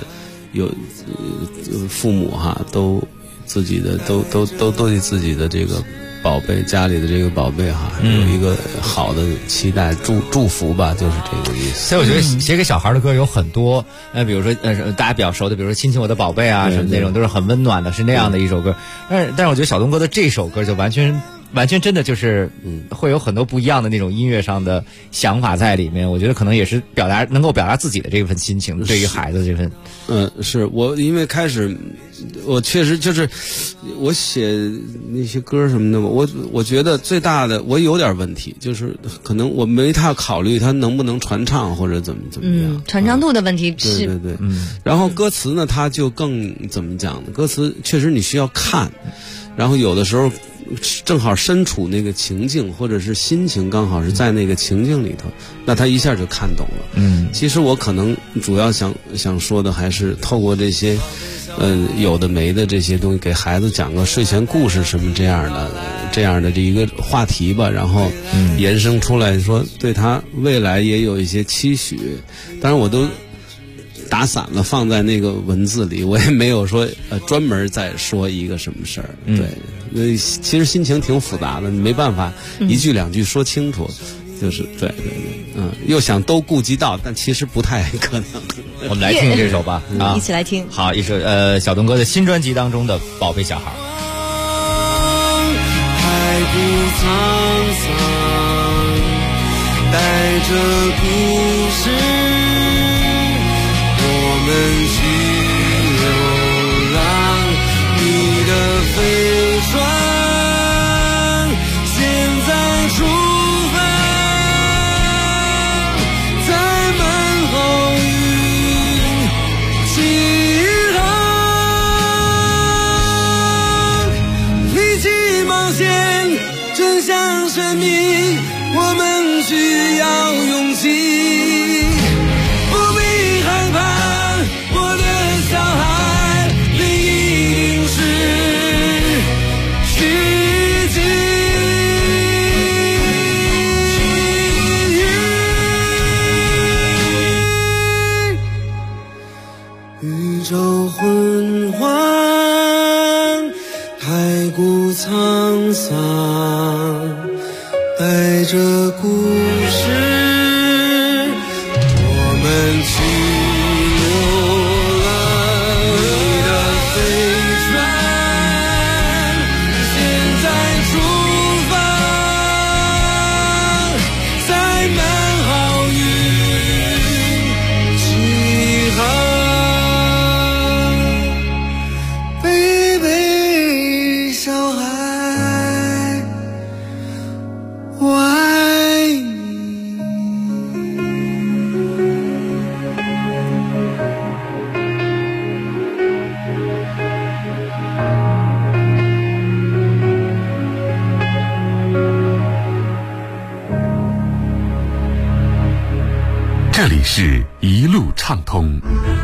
父母哈，都自己的都对自己的这个宝贝，家里的这个宝贝哈，有一个好的期待，祝福吧，就是这个意思。 所以我觉得写给小孩的歌有很多，比如说大家比较熟的，比如说亲亲我的宝贝啊，什么那种都是很温暖的，是那样的一首歌。但是我觉得小东哥的这首歌就完全真的就是会有很多不一样的那种音乐上的想法在里面。我觉得可能也是能够表达自己的这份心情，对于孩子这份。 是我因为开始我确实就是我写那些歌什么的，我觉得最大的我有点问题，就是可能我没太考虑它能不能传唱或者怎么样。 传唱度的问题是。 对。然后歌词呢，它就更怎么讲呢？歌词确实你需要看。然后有的时候正好身处那个情境，或者是心情刚好是在那个情境里头，那他一下就看懂了。其实我可能主要想说的还是透过这些有的没的这些东西，给孩子讲个睡前故事什么这样的这一个话题吧，然后延伸出来说对他未来也有一些期许。当然我都打散了放在那个文字里，我也没有说专门在说一个什么事儿。对，其实心情挺复杂的，你没办法一句两句说清楚，就是对，又想都顾及到，但其实不太可能。 我们来听这首吧， 一起来听。 好，一首小东哥的新专辑当中的《宝贝小孩》。 太古沧桑，带着故事，我们去流浪，你的飞船现在出发，载满好运起航，一起冒险真相生命，我们需要勇气，不必害怕，我的小孩，你一定是奇迹。宇宙昏黄，太古沧桑，带着故事，我们去流浪，你的飞船现在出发，载满好运起航，贝贝小孩，我爱你。 这里是一路畅通。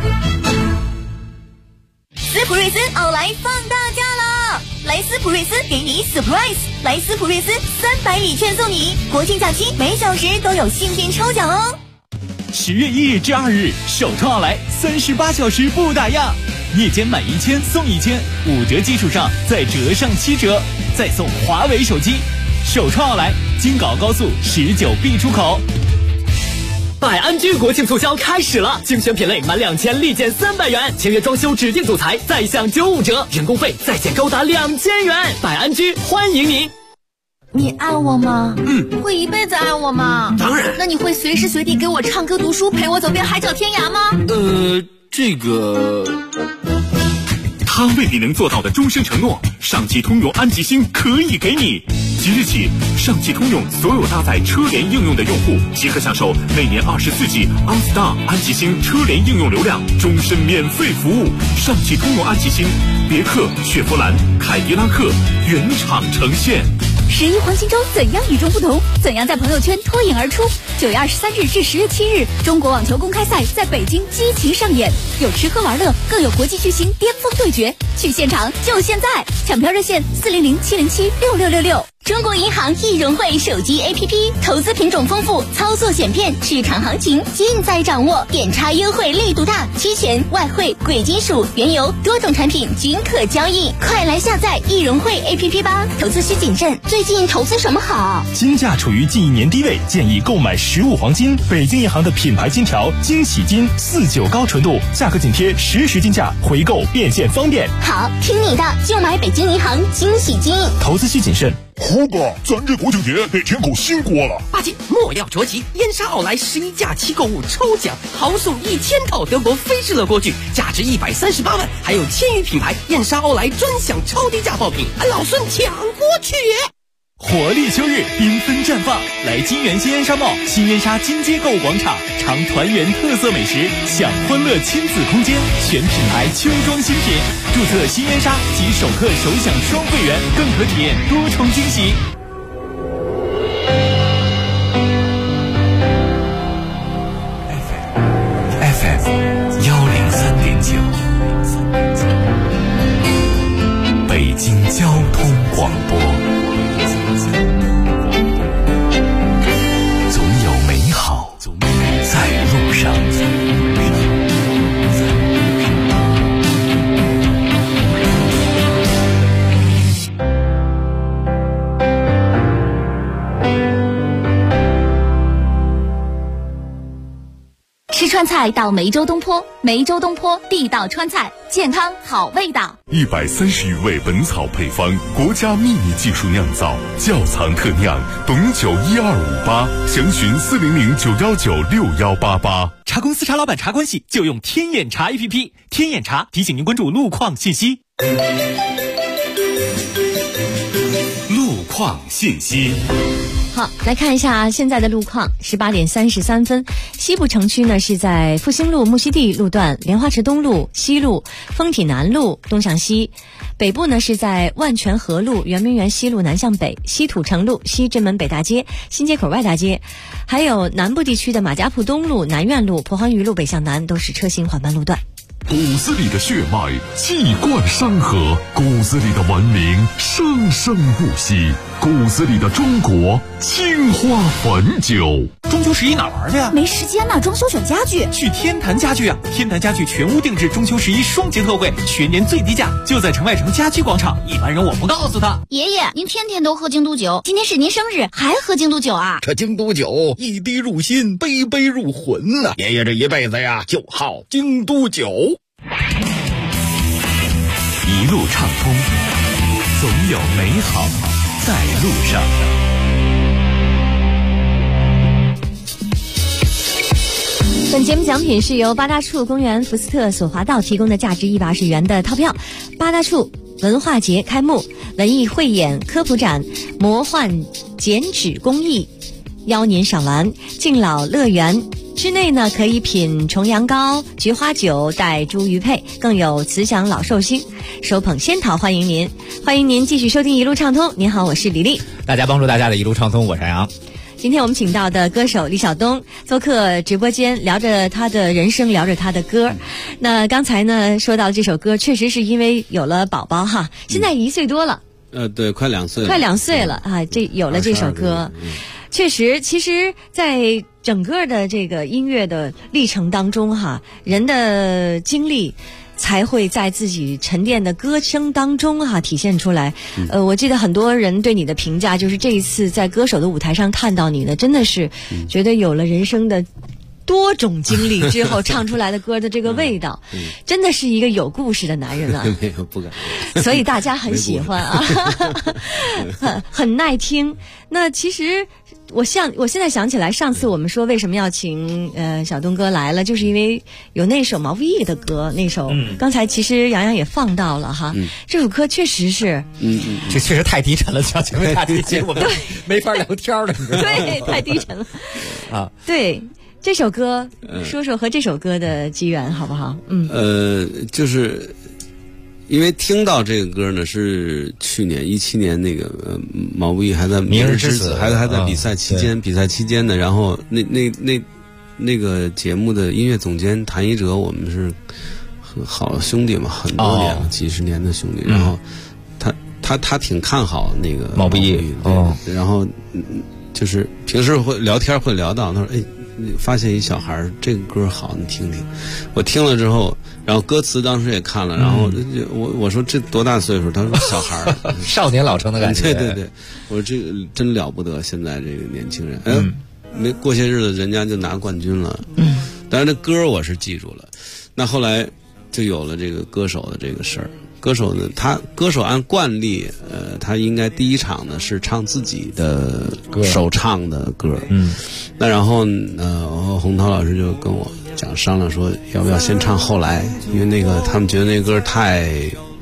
斯普瑞斯奥莱放大假了！来斯普瑞斯给你 surprise， 来斯普瑞斯300礼券送你，国庆假期每小时都有幸运抽奖哦。 10月1日至2日，首创奥莱38小时不打烊，夜间买1000送1000，5折基础上再折上7折，再送华为手机。首创奥莱，京港高速19B 出口。 百安居国庆促销开始了，精选品类满2000立减300元，签约装修指定组材再享95折，人工费再减高达2000元。百安居欢迎您。 你爱我吗？会一辈子爱我吗？ 当然。 那你会随时随地给我唱歌读书，陪我走遍海角天涯吗？ 这个他未必能做到的终身承诺，上汽通用安吉星可以给你。即日起，上汽通用所有搭载车联应用的用户即可享受每年24G OnStar 安吉星车联应用流量，终身免费服务。上汽通用安吉星，别克、雪佛兰、凯迪拉克原厂呈现。 11黄金周怎样与众不同？怎样在朋友圈脱颖而出？9月23日至10月7日，中国网球公开赛在北京激情上演，有吃喝玩乐，更有国际巨星巅峰对决。去现场就现在！抢票热线400-707-6666。中国银行易融汇手机 APP， 投资品种丰富，操作简便，市场行情尽在掌握，点差优惠力度大，期权、外汇、贵金属、原油多种产品均可交易，快来下载易融汇 APP 吧！投资需谨慎，最近投资什么好？ 金价处于近1年低位，建议购买实物黄金。北京银行的品牌金条惊喜金49高纯度，价格紧贴实时金价，回购变现方便。 好，听你的，就买北京银行惊喜金。 投资需谨慎。 胡哥，咱这国庆节得添口新锅了。 8斤莫要着急，燕莎奥莱11假期购物抽奖，豪送1000套德国飞士乐锅具，价值138万，还有1000余品牌燕莎奥莱专享超低价爆品，老孙抢过去！ 活力秋日，缤纷绽放，来金源新烟纱帽、新烟纱金街购物广场，尝团圆特色美食，享欢乐亲子空间，全品牌秋装新品。注册新烟纱及首客首享双会员，更可体验多重惊喜。 FM 103.9，北京交通广播。总有美好在路上。 吃川菜到梅州东坡，梅州东坡地道川菜，健康好味道。 130余味本草配方，国家秘密技术酿造，窖藏特酿，董酒1258，详询400-919-6188。 茶公司茶老板茶关系就用天眼茶 APP， 天眼茶提醒您关注路况信息。 路况信息。 好，来看一下现在的路况。18点33分，西部城区呢是在复兴路木樨地路段、莲花池东路、西路、丰体南路东向西；北部呢是在万泉河路、圆明园西路南向北、西土城路、西直门北大街、新街口外大街，还有南部地区的马家铺东路、南苑路、鄱黄榆路北向南都是车行缓慢路段。 骨子里的血脉气贯山河，骨子里的文明生生不息，骨子里的中国青花汾酒。 中秋11哪玩去呀？ 没时间呢，装修选家具。 去天坛家具啊！天坛家具全屋定制中秋11双节特惠，全年最低价，就在城外城家居广场。一般人我不告诉他。 爷爷，您天天都喝京都酒，今天是您生日，还喝京都酒啊？ 这京都酒一滴入心，杯杯入魂呐！爷爷这一辈子呀，就好京都酒。 一路畅通，总有美好在路上。 本节目奖品是由八大处公园福斯特索华道提供的价值120元的套票。八大处文化节开幕，文艺汇演、科普展、魔幻剪纸工艺邀您赏玩。敬老乐园之内呢，可以品重阳糕、菊花酒、带茱萸配，更有慈祥老寿星，手捧仙桃，欢迎您！欢迎您继续收听一路畅通。您好，我是李丽。 大家帮助大家的一路畅通，我是杨。 今天我们请到的歌手李晓东做客直播间，聊着他的人生，聊着他的歌。那刚才呢说到这首歌，确实是因为有了宝宝哈，现在1岁多了。 对，快2岁了。 快2岁了啊！有了这首歌。确实，其实在整个的这个音乐的历程当中哈，人的经历才会在自己沉淀的歌声当中哈体现出来。我记得很多人对你的评价就是这一次在歌手的舞台上看到你呢，真的是觉得有了人生的多种经历之后唱出来的歌的这个味道，真的是一个有故事的男人啊！ 没有，不敢。 所以大家很喜欢啊，很耐听。那其实我现在想起来，上次我们说为什么要请小东哥来了，就是因为有那首毛不易的歌，那首刚才其实杨洋也放到了哈。这首歌确实是， 这确实太低沉了，像前面大提琴我们没法聊天了，你知道吗？ 对，太低沉了啊， 对。这首歌，说说和这首歌的机缘好不好？ 就是因为听到这个歌呢，是去年17年那个毛不易还在《明日之子》还在比赛期间呢，然后那个节目的音乐总监谭一哲，我们是好兄弟嘛，很多年了，几十年的兄弟，然后他挺看好那个毛不易， 然后就是平时会聊天会聊到，他说发现一小孩这个歌好，你听听。我听了之后，然后歌词当时也看了，然后我说这多大岁数？他说小孩少年老成的感觉。 对，我说这个真了不得，现在这个年轻人，没过些日子人家就拿冠军了。当然这歌我是记住了。那后来就有了这个歌手的这个事儿。歌手呢，歌手按惯例，他应该第一场呢是唱自己的首唱的歌。那然后洪涛老师就跟我商量说，要不要先唱后来，因为他们觉得那歌太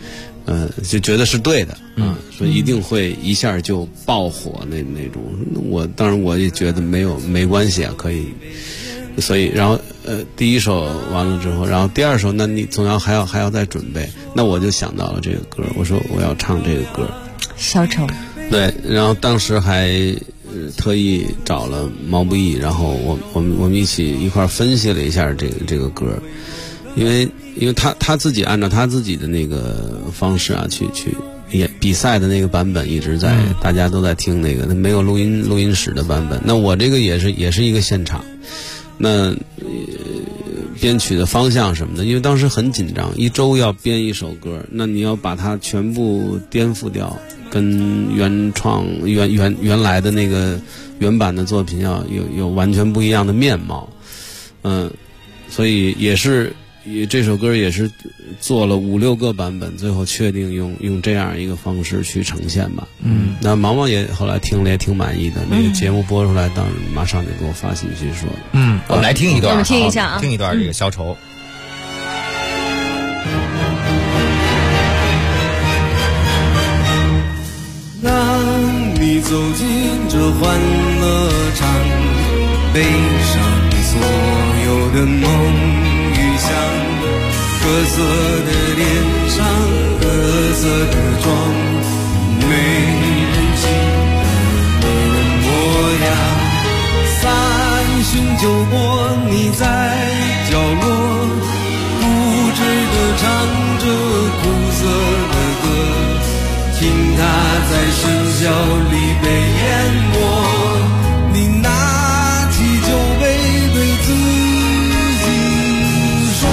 就觉得是对的说一定会一下就爆火那种。当然我也觉得没关系啊，可以。所以然后第一首完了之后，然后第二首那你总还要再准备，那我就想到了这个歌，我说我要唱这个歌消愁。对， 然后当时还特意找了毛不易，然后我们一起一块分析了一下这个歌，因为他自己按照他自己的那个方式啊去也比赛的那个版本一直在大家都在听那个，没有录音室的版本。那我这个也是一个现场，那编曲的方向什么的，因为当时很紧张，一周要编一首歌，那你要把它全部颠覆掉，跟原来的那个原版的作品要有完全不一样的面貌。所以这首歌也是做了5-6个版本，最后确定用这样一个方式去呈现吧。那毛毛也后来听了也挺满意的，那个节目播出来，当时马上就给我发信息说， 我们来听一段， 我们听一下啊， 听一段这个消愁。 当你走进这欢乐场，背上所有的梦与想，各色的脸上，各色的妆，没人记得你的模样。3巡酒过，你在角落固执地唱着苦涩的歌，听它在深宵里被淹没，你拿起酒杯对自己说，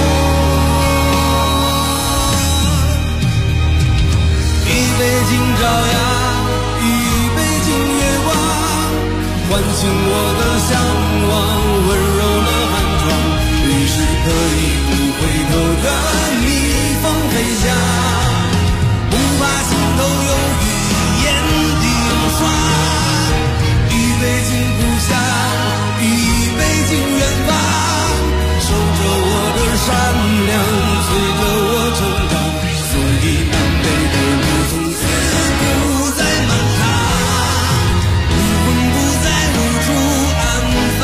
一杯敬朝阳，一杯敬月光，唤醒我的向往，温柔了寒窗，于是可以不回头的逆风飞翔，不怕心头有雨眼睛霜，一杯敬故乡，一杯敬远方，守着我的善良，随着我成长，所以南北的路从此不再漫长，灵魂不再无处安放。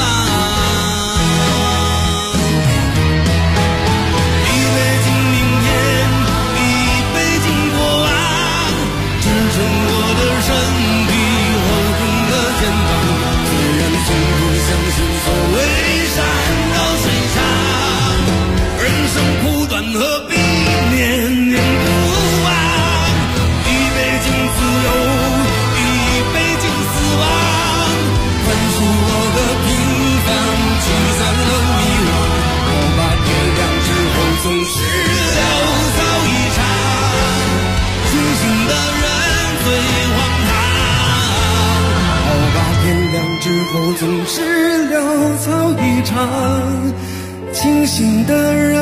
一杯敬明天，一杯敬过往，支撑我的身体，厚重的肩膀。虽然从不相信所谓山高水长，人生苦短何必念念不忘。一杯敬自由，一杯敬死亡，宽恕我的平凡，驱散了迷惘。我把天亮之后总是潦草一场，清醒的人最荒唐。我把天亮之后总是潦草一场，清醒的人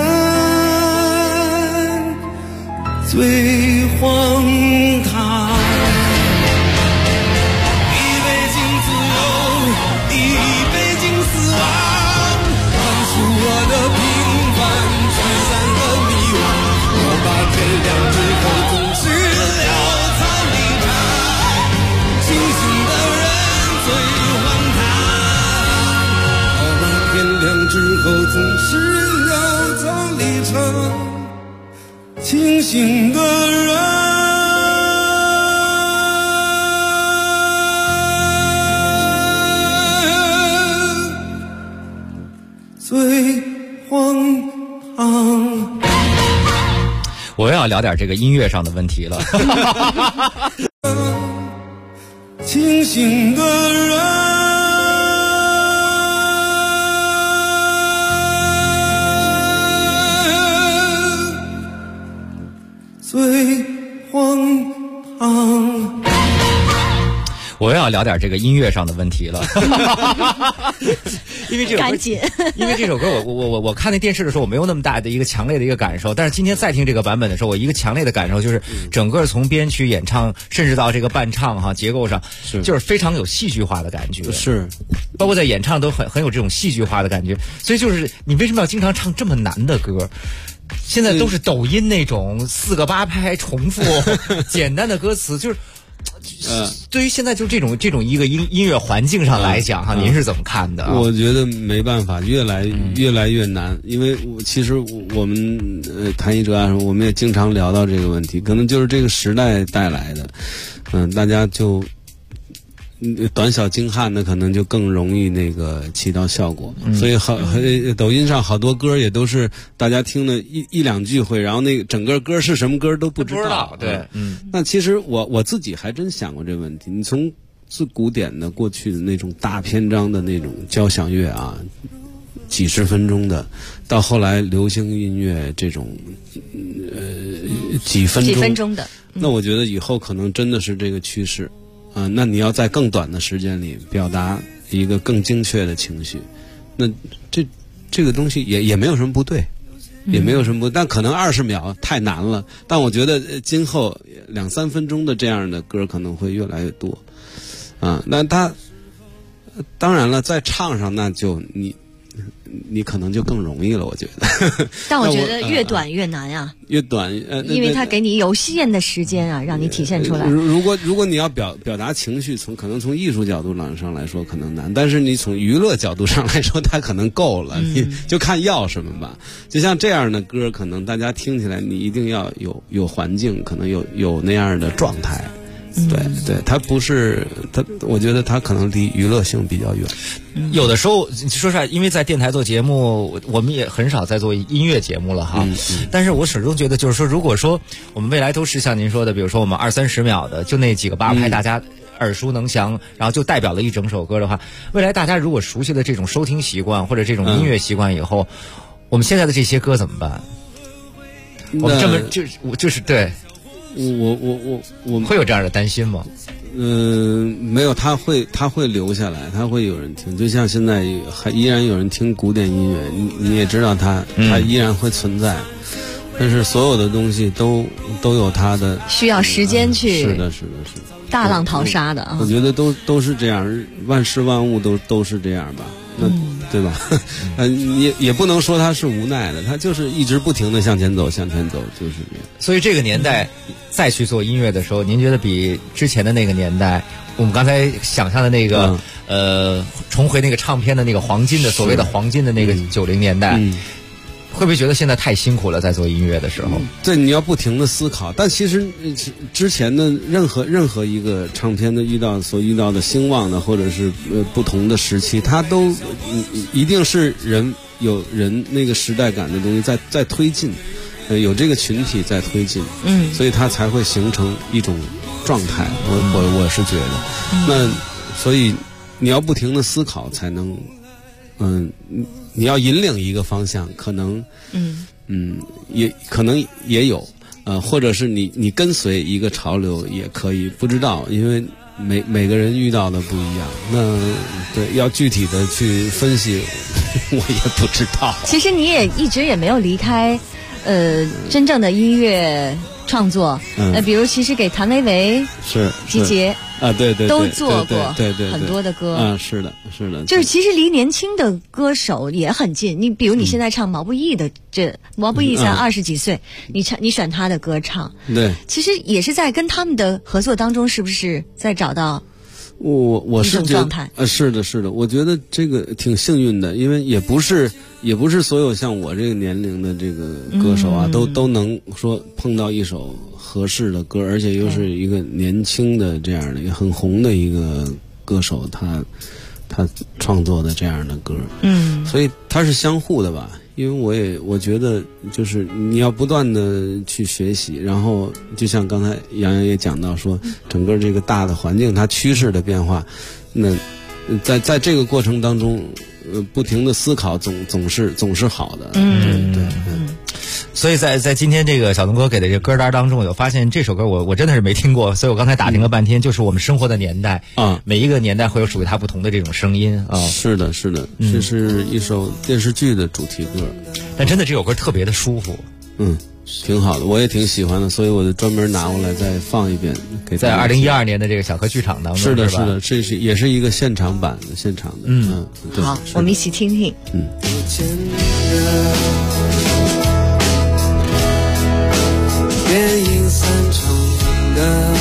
最荒唐。一杯敬自由，一杯敬死亡，宽恕我的平凡，驱散了迷惘。我把天亮之后总是潦草离场，清醒的人最荒唐。我把天亮之后总是潦草离场，清醒的人最荒唐。 我又要聊点这个音乐上的问题了。 清醒的人最荒唐。 我要聊点这个音乐上的问题了，因为这首歌， 赶紧， 因为这首歌我看那电视的时候，我没有那么大的一个强烈的一个感受，但是今天再听这个版本的时候，我一个强烈的感受就是整个从编曲、演唱，甚至到这个伴唱哈结构上，就是非常有戏剧化的感觉， 是， 包括在演唱都很有这种戏剧化的感觉，所以就是你为什么要经常唱这么难的歌？现在都是抖音那种4个8拍重复简单的歌词，就是对于现在就这种一个音乐环境上来讲哈，您是怎么看的？ 我觉得没办法，越来越难，因为其实我们谭一哲啊，我们也经常聊到这个问题，可能就是这个时代带来的，大家就短小精悍的可能就更容易那个起到效果，所以抖音上好多歌也都是大家听了一两句会，然后那个整个歌是什么歌都不知道。 对， 那其实我自己还真想过这个问题。你从最古典的过去的那种大篇章的那种交响乐啊，几十分钟的，到后来流行音乐这种几分钟的， 那我觉得以后可能真的是这个趋势。那你要在更短的时间里表达一个更精确的情绪，那这个东西也没有什么不对，也没有什么不，但可能20秒太难了。但我觉得今后2-3分钟的这样的歌可能会越来越多，那它当然了，在唱上那就你可能就更容易了，我觉得。 但我觉得越短越难啊。 越短， 因为它给你有限的时间啊，让你体现出来。 如果你要表达情绪，可能从艺术角度上来说可能难，但是你从娱乐角度上来说，它可能够了。你就看要什么吧。就像这样的歌，可能大家听起来，你一定要有环境，可能有那样的状态。对，它不是它，我觉得它可能离娱乐性比较远。 有的时候说实话，因为在电台做节目，我们也很少在做音乐节目了哈。但是我始终觉得，就是说，如果说我们未来都是像您说的，比如说我们20-30秒的，就那几个8拍，大家耳熟能详，然后就代表了一整首歌的话，未来大家如果熟悉了这种收听习惯或者这种音乐习惯以后，我们现在的这些歌怎么办？我们这么就是对。我会有这样的担心吗？ 没有，他会留下来，他会有人听。就像现在还依然有人听古典音乐，你也知道它依然会存在。但是所有的东西都有它的需要时间去。 是的， 大浪淘沙的啊。 我觉得都是这样，万事万物都是这样吧。那对吧？你也不能说他是无奈的，他就是一直不停的向前走，就是这样。 所以这个年代再去做音乐的时候，您觉得比之前的那个年代，我们刚才想象的那个重回那个唱片的那个黄金的所谓的黄金的那个90年代，会不会觉得现在太辛苦了，在做音乐的时候？ 对，你要不停的思考。但其实之前的任何一个唱片的所遇到的兴旺的，或者是不同的时期，它都一定是有人那个时代感的东西在推进，有这个群体在推进，所以它才会形成一种状态。我是觉得，那所以你要不停的思考才能，你要引领一个方向，可能，也可能也有，或者是你跟随一个潮流也可以，不知道，因为每个人遇到的不一样。那对，要具体的去分析，我也不知道。 其实你也一直也没有离开，真正的音乐创作，比如其实给谭维维集结。 对， 都做过， 对很多的歌是的， 就是其实离年轻的歌手也很近。你比如你现在唱毛不易的，毛不易才20几岁，你选他的歌唱， 对， 其实也是在跟他们的合作当中，是不是在找到我是状态？ 是的，我觉得这个挺幸运的，因为也不是所有像我这个年龄的这个歌手啊，都能说碰到一首合适的歌，而且又是一个年轻的这样的也很红的一个歌手，他创作的这样的歌，所以它是相互的吧。因为我觉得就是你要不断的去学习，然后就像刚才杨洋也讲到说，整个这个大的环境它趋势的变化，那在这个过程当中，不停的思考总是好的，对。 所以在今天这个小东哥给的这个歌单当中，我就发现这首歌我真的是没听过，所以我刚才打听了半天，就是我们生活的年代啊，每一个年代会有属于它不同的这种声音啊。 是的，是的，这是一首电视剧的主题歌， 但真的这首歌特别的舒服， 挺好的，我也挺喜欢的，所以我就专门拿过来再放一遍给大家。 在2012年的这个小河剧场当中， 是的，是的，这是也是一个现场版的，现场的。对， 好，我们一起听听。 电影散场的，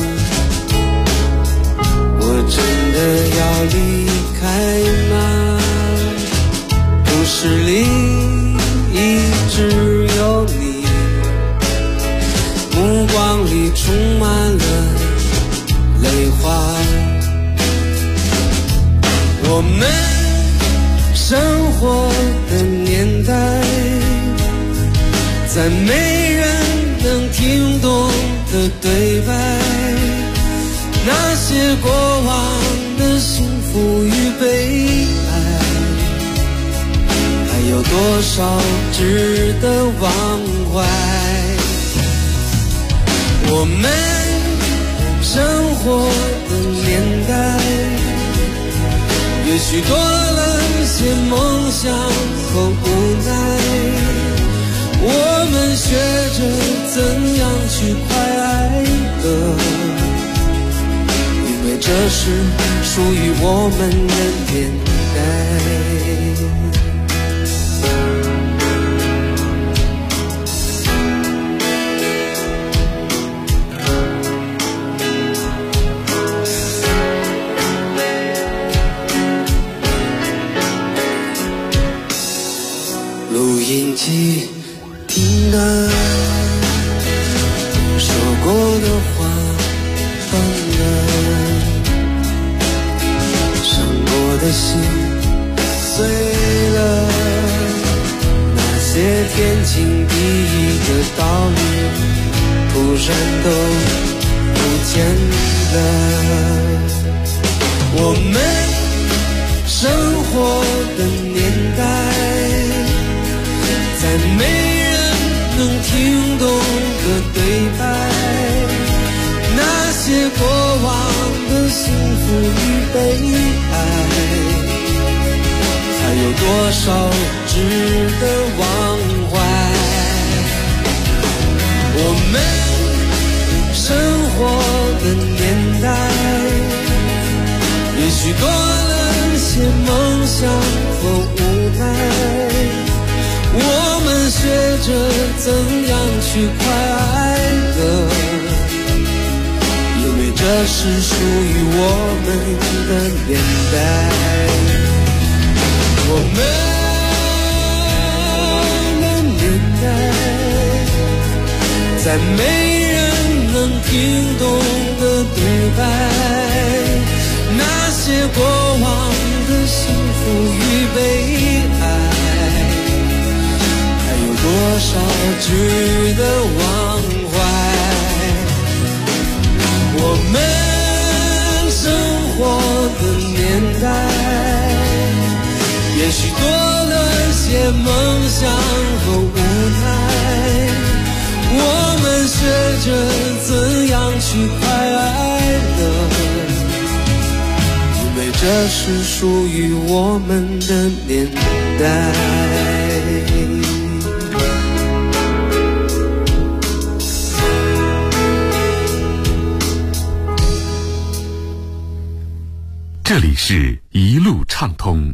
我真的要离开吗？故事里一直有你，目光里充满了泪花。我们生活的年代，在没人能听懂的对白，那些过往的幸福与悲哀，还有多少值得忘怀？我们生活的年代，也许多了些梦想和无奈，我们学着怎样去快爱的，因为这是属于我们的年代。录音机听的，说过的话放了，伤过的心碎了，那些天经地义的道理突然都不见了。我们生活的年代，在没人能听懂的对白，那些过往的幸福与悲哀，还有多少值得忘怀？我们生活的年代，也许多了些梦想和无奈，我们学着怎样去快爱的，因为这是属于我们的年代。我们的年代，在没人能听懂的对白，那些过往的幸福与悲哀，多少值得忘怀？我们生活的年代，也许多了些梦想和无奈，我们学着怎样去快爱的，因为这是属于我们的年代。 这里是一路畅通。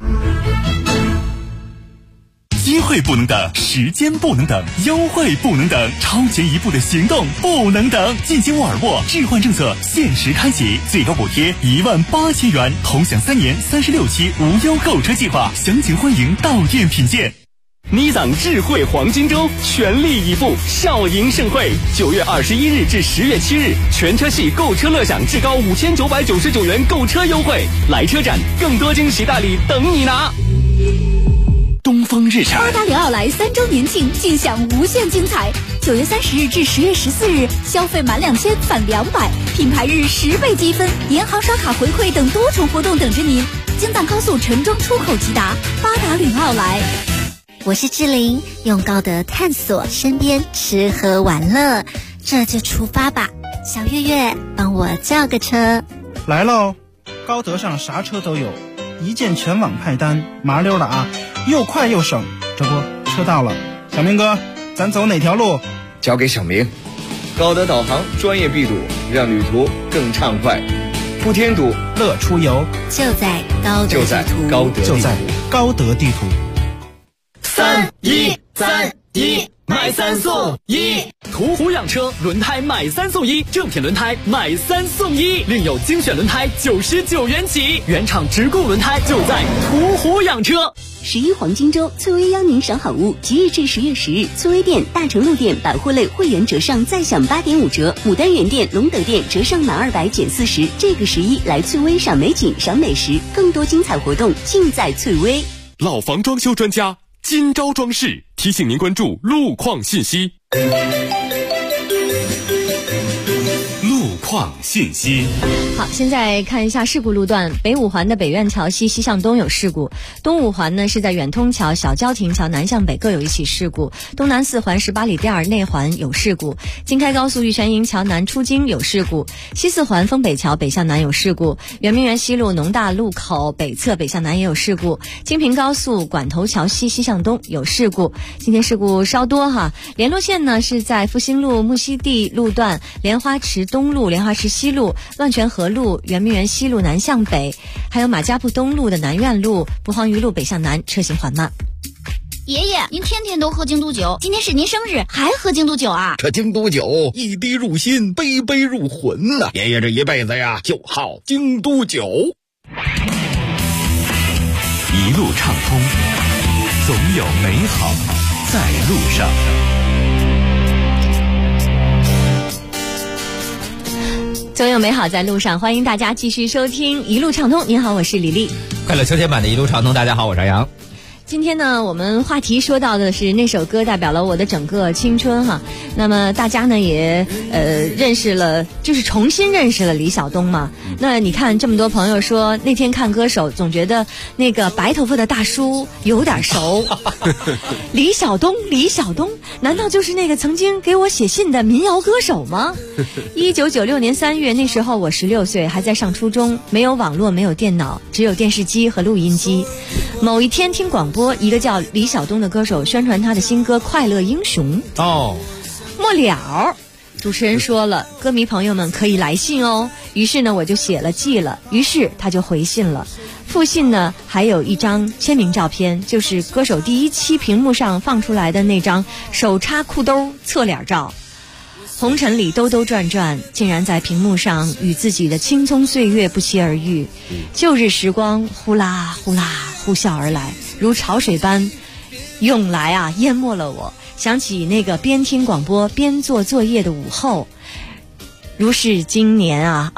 机会不能等，时间不能等，优惠不能等，超前一步的行动不能等。进京沃尔沃置换政策限时开启，最高补贴18000元，同享3年36期无忧购车计划，详情欢迎到店品鉴。 妮桑智慧黄金周全力以赴，笑迎盛会，9月21日至10月7日，全车系购车乐享至高5999元购车优惠，来车展，更多惊喜大礼等你拿。 东风日产巴达里奥莱3周年庆，尽享无限精彩。9月30日至10月14日，消费满2000返200，品牌日10倍积分，银行刷卡回馈等多重活动等着您。京藏高速陈庄出口即达，巴达里奥莱。 我是志玲，用高德探索身边吃喝玩乐，这就出发吧。小月月，帮我叫个车。 来喽，高德上啥车都有，一键全网派单，麻溜的啊，又快又省。这不，车到了，小明哥，咱走哪条路？ 交给小明。高德导航专业闭堵，让旅途更畅快。不添堵， 乐出游， 就在高德地图。 就在高德地图。 3-1-3-1，买3送1。途虎养车轮胎买3送1，正品轮胎买3送1，另有精选轮胎99元起，原厂直购轮胎就在途虎养车。 11黄金周，翠微邀您赏好物。即日至10月10日，翠微店、大成路店百货类会员折上再享8.5折，牡丹园店、龙德店折上满200减40。这个11来翠微赏美景、赏美食，更多精彩活动尽在翠微。 老房装修专家金招装饰提醒您关注路况信息。路况信息。 好，现在看一下事故路段。北五环的北苑桥西西向东有事故，东五环呢是在远通桥、小交亭桥南向北各有一起事故，东南4环18里店内环有事故，京开高速玉泉营桥南出京有事故，西4环丰北桥北向南有事故，圆明园西路农大路口北侧北向南也有事故，京平高速管头桥西西向东有事故。今天事故稍多哈，联络线呢是在复兴路木樨地路段、莲花池东路、莲花池西路、万泉河路、圆明园西路南向北，还有马家铺东路的南苑路、不黄鱼路北向南，车行缓慢。 爷爷，您天天都喝京都酒，今天是您生日，还喝京都酒啊？ 这京都酒一滴入心，杯杯入魂呐！爷爷这一辈子呀，就好京都酒。 一路畅通，总有美好在路上。 总有美好在路上，欢迎大家继续收听一路畅通。您好，我是李丽。 快乐秋天版的一路畅通，大家好，我是杨洋。 今天呢，我们话题说到的是那首歌代表了我的整个青春哈。那么大家呢也认识了，就是重新认识了李晓东嘛。那你看这么多朋友说那天看歌手，总觉得那个白头发的大叔有点熟。李晓东，难道就是那个曾经给我写信的民谣歌手吗？1996年3月，那时候我16岁，还在上初中，没有网络，没有电脑，只有电视机和录音机。某一天听广播，一个叫李晓东的歌手宣传他的新歌《快乐英雄》。末了，主持人说了，歌迷朋友们可以来信哦。于是呢，我就写了寄了，于是他就回信了。附信呢还有一张签名照片，就是歌手第一期屏幕上放出来的那张手插裤兜侧脸照。红尘里兜兜转转，竟然在屏幕上与自己的青葱岁月不期而遇。旧日时光呼啦呼啦呼啸而来，如潮水般涌来啊，淹没了我。想起那个边听广播边做作业的午后，如是今年啊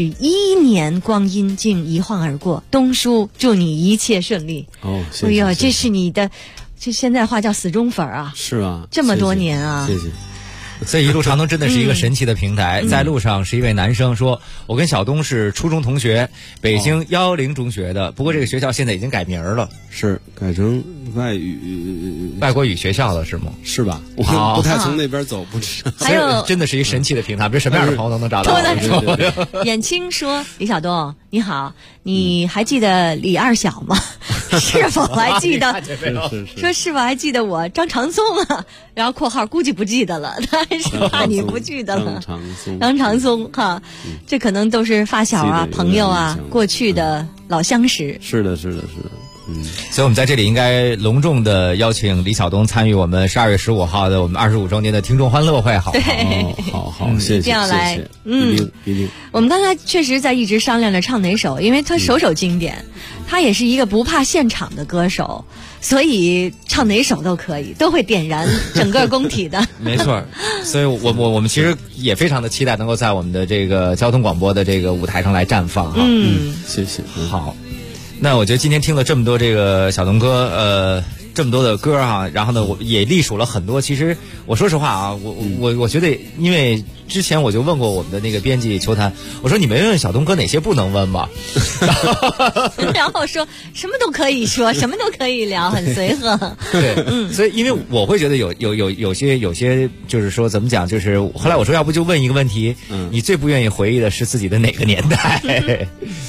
21年光阴竟一晃而过。东叔，祝你一切顺利。 谢谢。 哎呦，这是你的，这现在话叫死忠粉啊。 是啊， 这么多年啊。 谢谢。 所以一路畅通真的是一个神奇的平台。在路上是一位男生说，我跟小东是初中同学，北京110中学的，不过这个学校现在已经改名了， 是改成外国语学校了，是吗？ 是吧？我不太从那边走，不知道。 还有真的是一神奇的平台，比如什么样的朋友都能找到。 眼青说，李晓东你好，你还记得李二小吗？是否还记得？说是否还记得我张长松啊？然后括号估计不记得了，他还是怕你不记得了。张长松哈，这可能都是发小啊、朋友啊，过去的老相识。 是的。 所以我们在这里应该隆重的邀请李晓东参与我们12月15号的我们25周年的听众欢乐会，好。 好，谢谢。 一定要来， 一定。 我们刚才确实在一直商量着唱哪首，因为他首首经典，他也是一个不怕现场的歌手，所以唱哪首都可以，都会点燃整个工体的。 没错，所以我们其实也非常的期待能够在我们的这个交通广播的这个舞台上来绽放哈。 谢谢。 好。那我觉得今天听了这么多这个小东哥， 这么多的歌哈，然后呢，我也隶属了很多。其实我说实话啊，我觉得，因为之前我就问过我们的那个编辑球坛，我说你没问小东哥哪些不能问吧？ 然后说什么都可以说，什么都可以聊，很随和。 对，所以因为我会觉得有些就是说怎么讲，就是后来我说要不就问一个问题，你最不愿意回忆的是自己的哪个年代？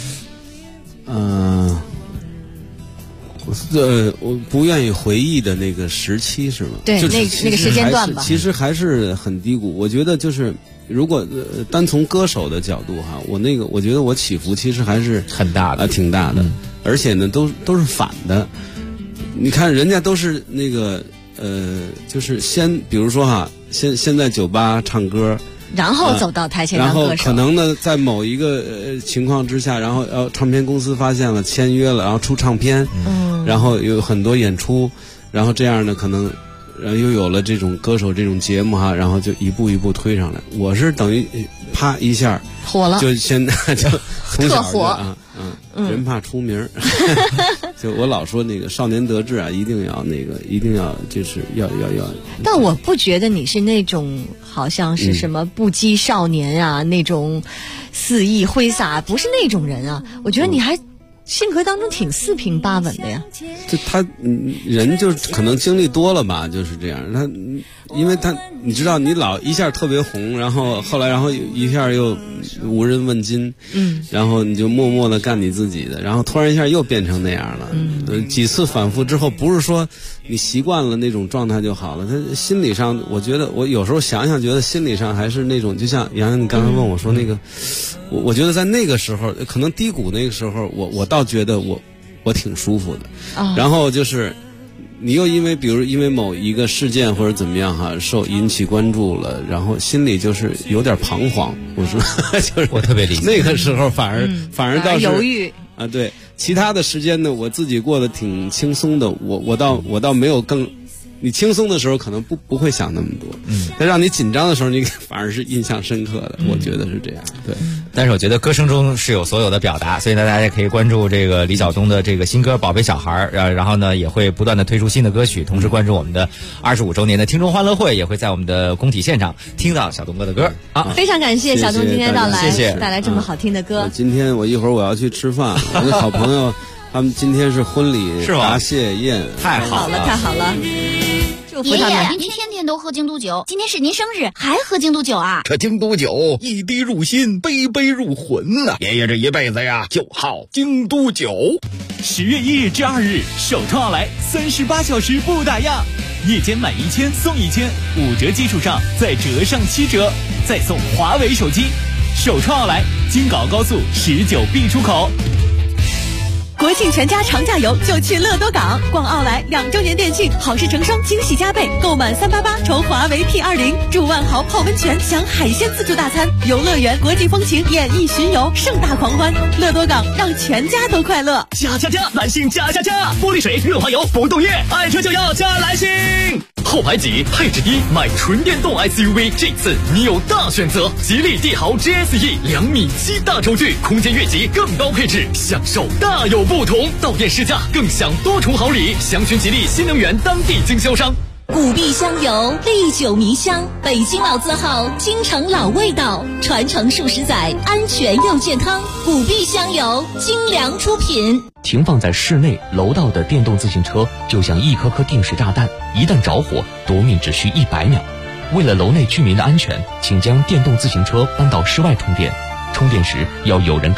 我不愿意回忆的那个时期是吗？ 对，那个时间段吧。 其实还是很低谷。我觉得就是如果单从歌手的角度哈，我觉得我起伏其实还是很大的， 挺大的。而且呢，都是反的。你看人家都是那个就是比如说哈，先在酒吧唱歌。 然后走到台前当歌手， 然后可能呢，在某一个情况之下，然后唱片公司发现了，签约了，然后出唱片，然后有很多演出，然后这样呢，可能，然后又有了这种歌手这种节目哈，然后就一步一步推上来。我是等于啪一下火了， 就现在就从小火啊，人怕出名就我老说那个少年得志啊，一定要就是要。 但我不觉得你是那种好像是什么不羁少年啊，那种肆意挥洒，不是那种人啊。我觉得你还性格当中挺四平八稳的呀。 就他人就可能经历多了吧，就是这样。因为他你知道，你老一下特别红，然后后来一下又无人问津，然后你就默默的干你自己的，然后突然一下又变成那样了。几次反复之后，不是说你习惯了那种状态就好了，他心理上，我觉得我有时候想想，觉得心理上还是那种，就像洋洋你刚才问我说那个，我觉得在那个时候，可能低谷那个时候，我倒觉得我挺舒服的，然后就是。你又因为某一个事件或者怎么样哈，引起关注了，然后心里就是有点彷徨。我说，就是我特别理解那个时候反而倒是犹豫啊，对，其他的时间呢，我自己过得挺轻松的。我倒没有更。你轻松的时候可能不会想那么多，但让你紧张的时候，你反而是印象深刻的。我觉得是这样，对。 但是我觉得歌声中是有所有的表达，所以呢，大家可以关注这个李晓东的这个新歌《宝贝小孩》，然后呢也会不断的推出新的歌曲，同时关注我们的25周年的听众欢乐会，也会在我们的工体现场听到小东哥的歌。好， 非常感谢小东今天到来， 谢谢带来这么好听的歌。 今天一会儿我要去吃饭，我的好朋友他们今天是婚礼答谢宴， 太好了， 太好了。 爷爷，您天天都喝京都酒，今天是您生日，还喝京都酒啊？ 这京都酒一滴入心，杯杯入魂呐！爷爷这一辈子呀，就好京都酒。 10月1日至2日，首创奥莱38小时不打烊，夜间买1000送1000，5折基础上再折上7折，再送华为手机。首创奥莱，京港高速19B出口。 国庆全家长假游就去乐多港，逛奥莱2周年店庆，好事成双，惊喜加倍，购满388抽华为 P20，住万豪泡温泉，享海鲜自助大餐，游乐园国际风情演艺巡游，盛大狂欢。乐多港让全家都快乐。 加！蓝星加！玻璃水、润滑油、不动液，爱车就要加蓝星。后排挤，配置低，买纯电动 SUV， 这次你有大选择。吉利帝豪 GSE 2.7米大轴距，空间越级更高配置，享受大有不同。到店试驾更享多重好礼，详询吉利新能源当地经销商。 古碧香油，历久弥香，北京老字号，京城老味道，传承数十载，安全又健康。古碧香油，精良出品。 停放在室内楼道的电动自行车就像一颗颗定时炸弹，一旦着火，夺命只需100秒。为了楼内居民的安全，请将电动自行车搬到室外充电，充电时要有人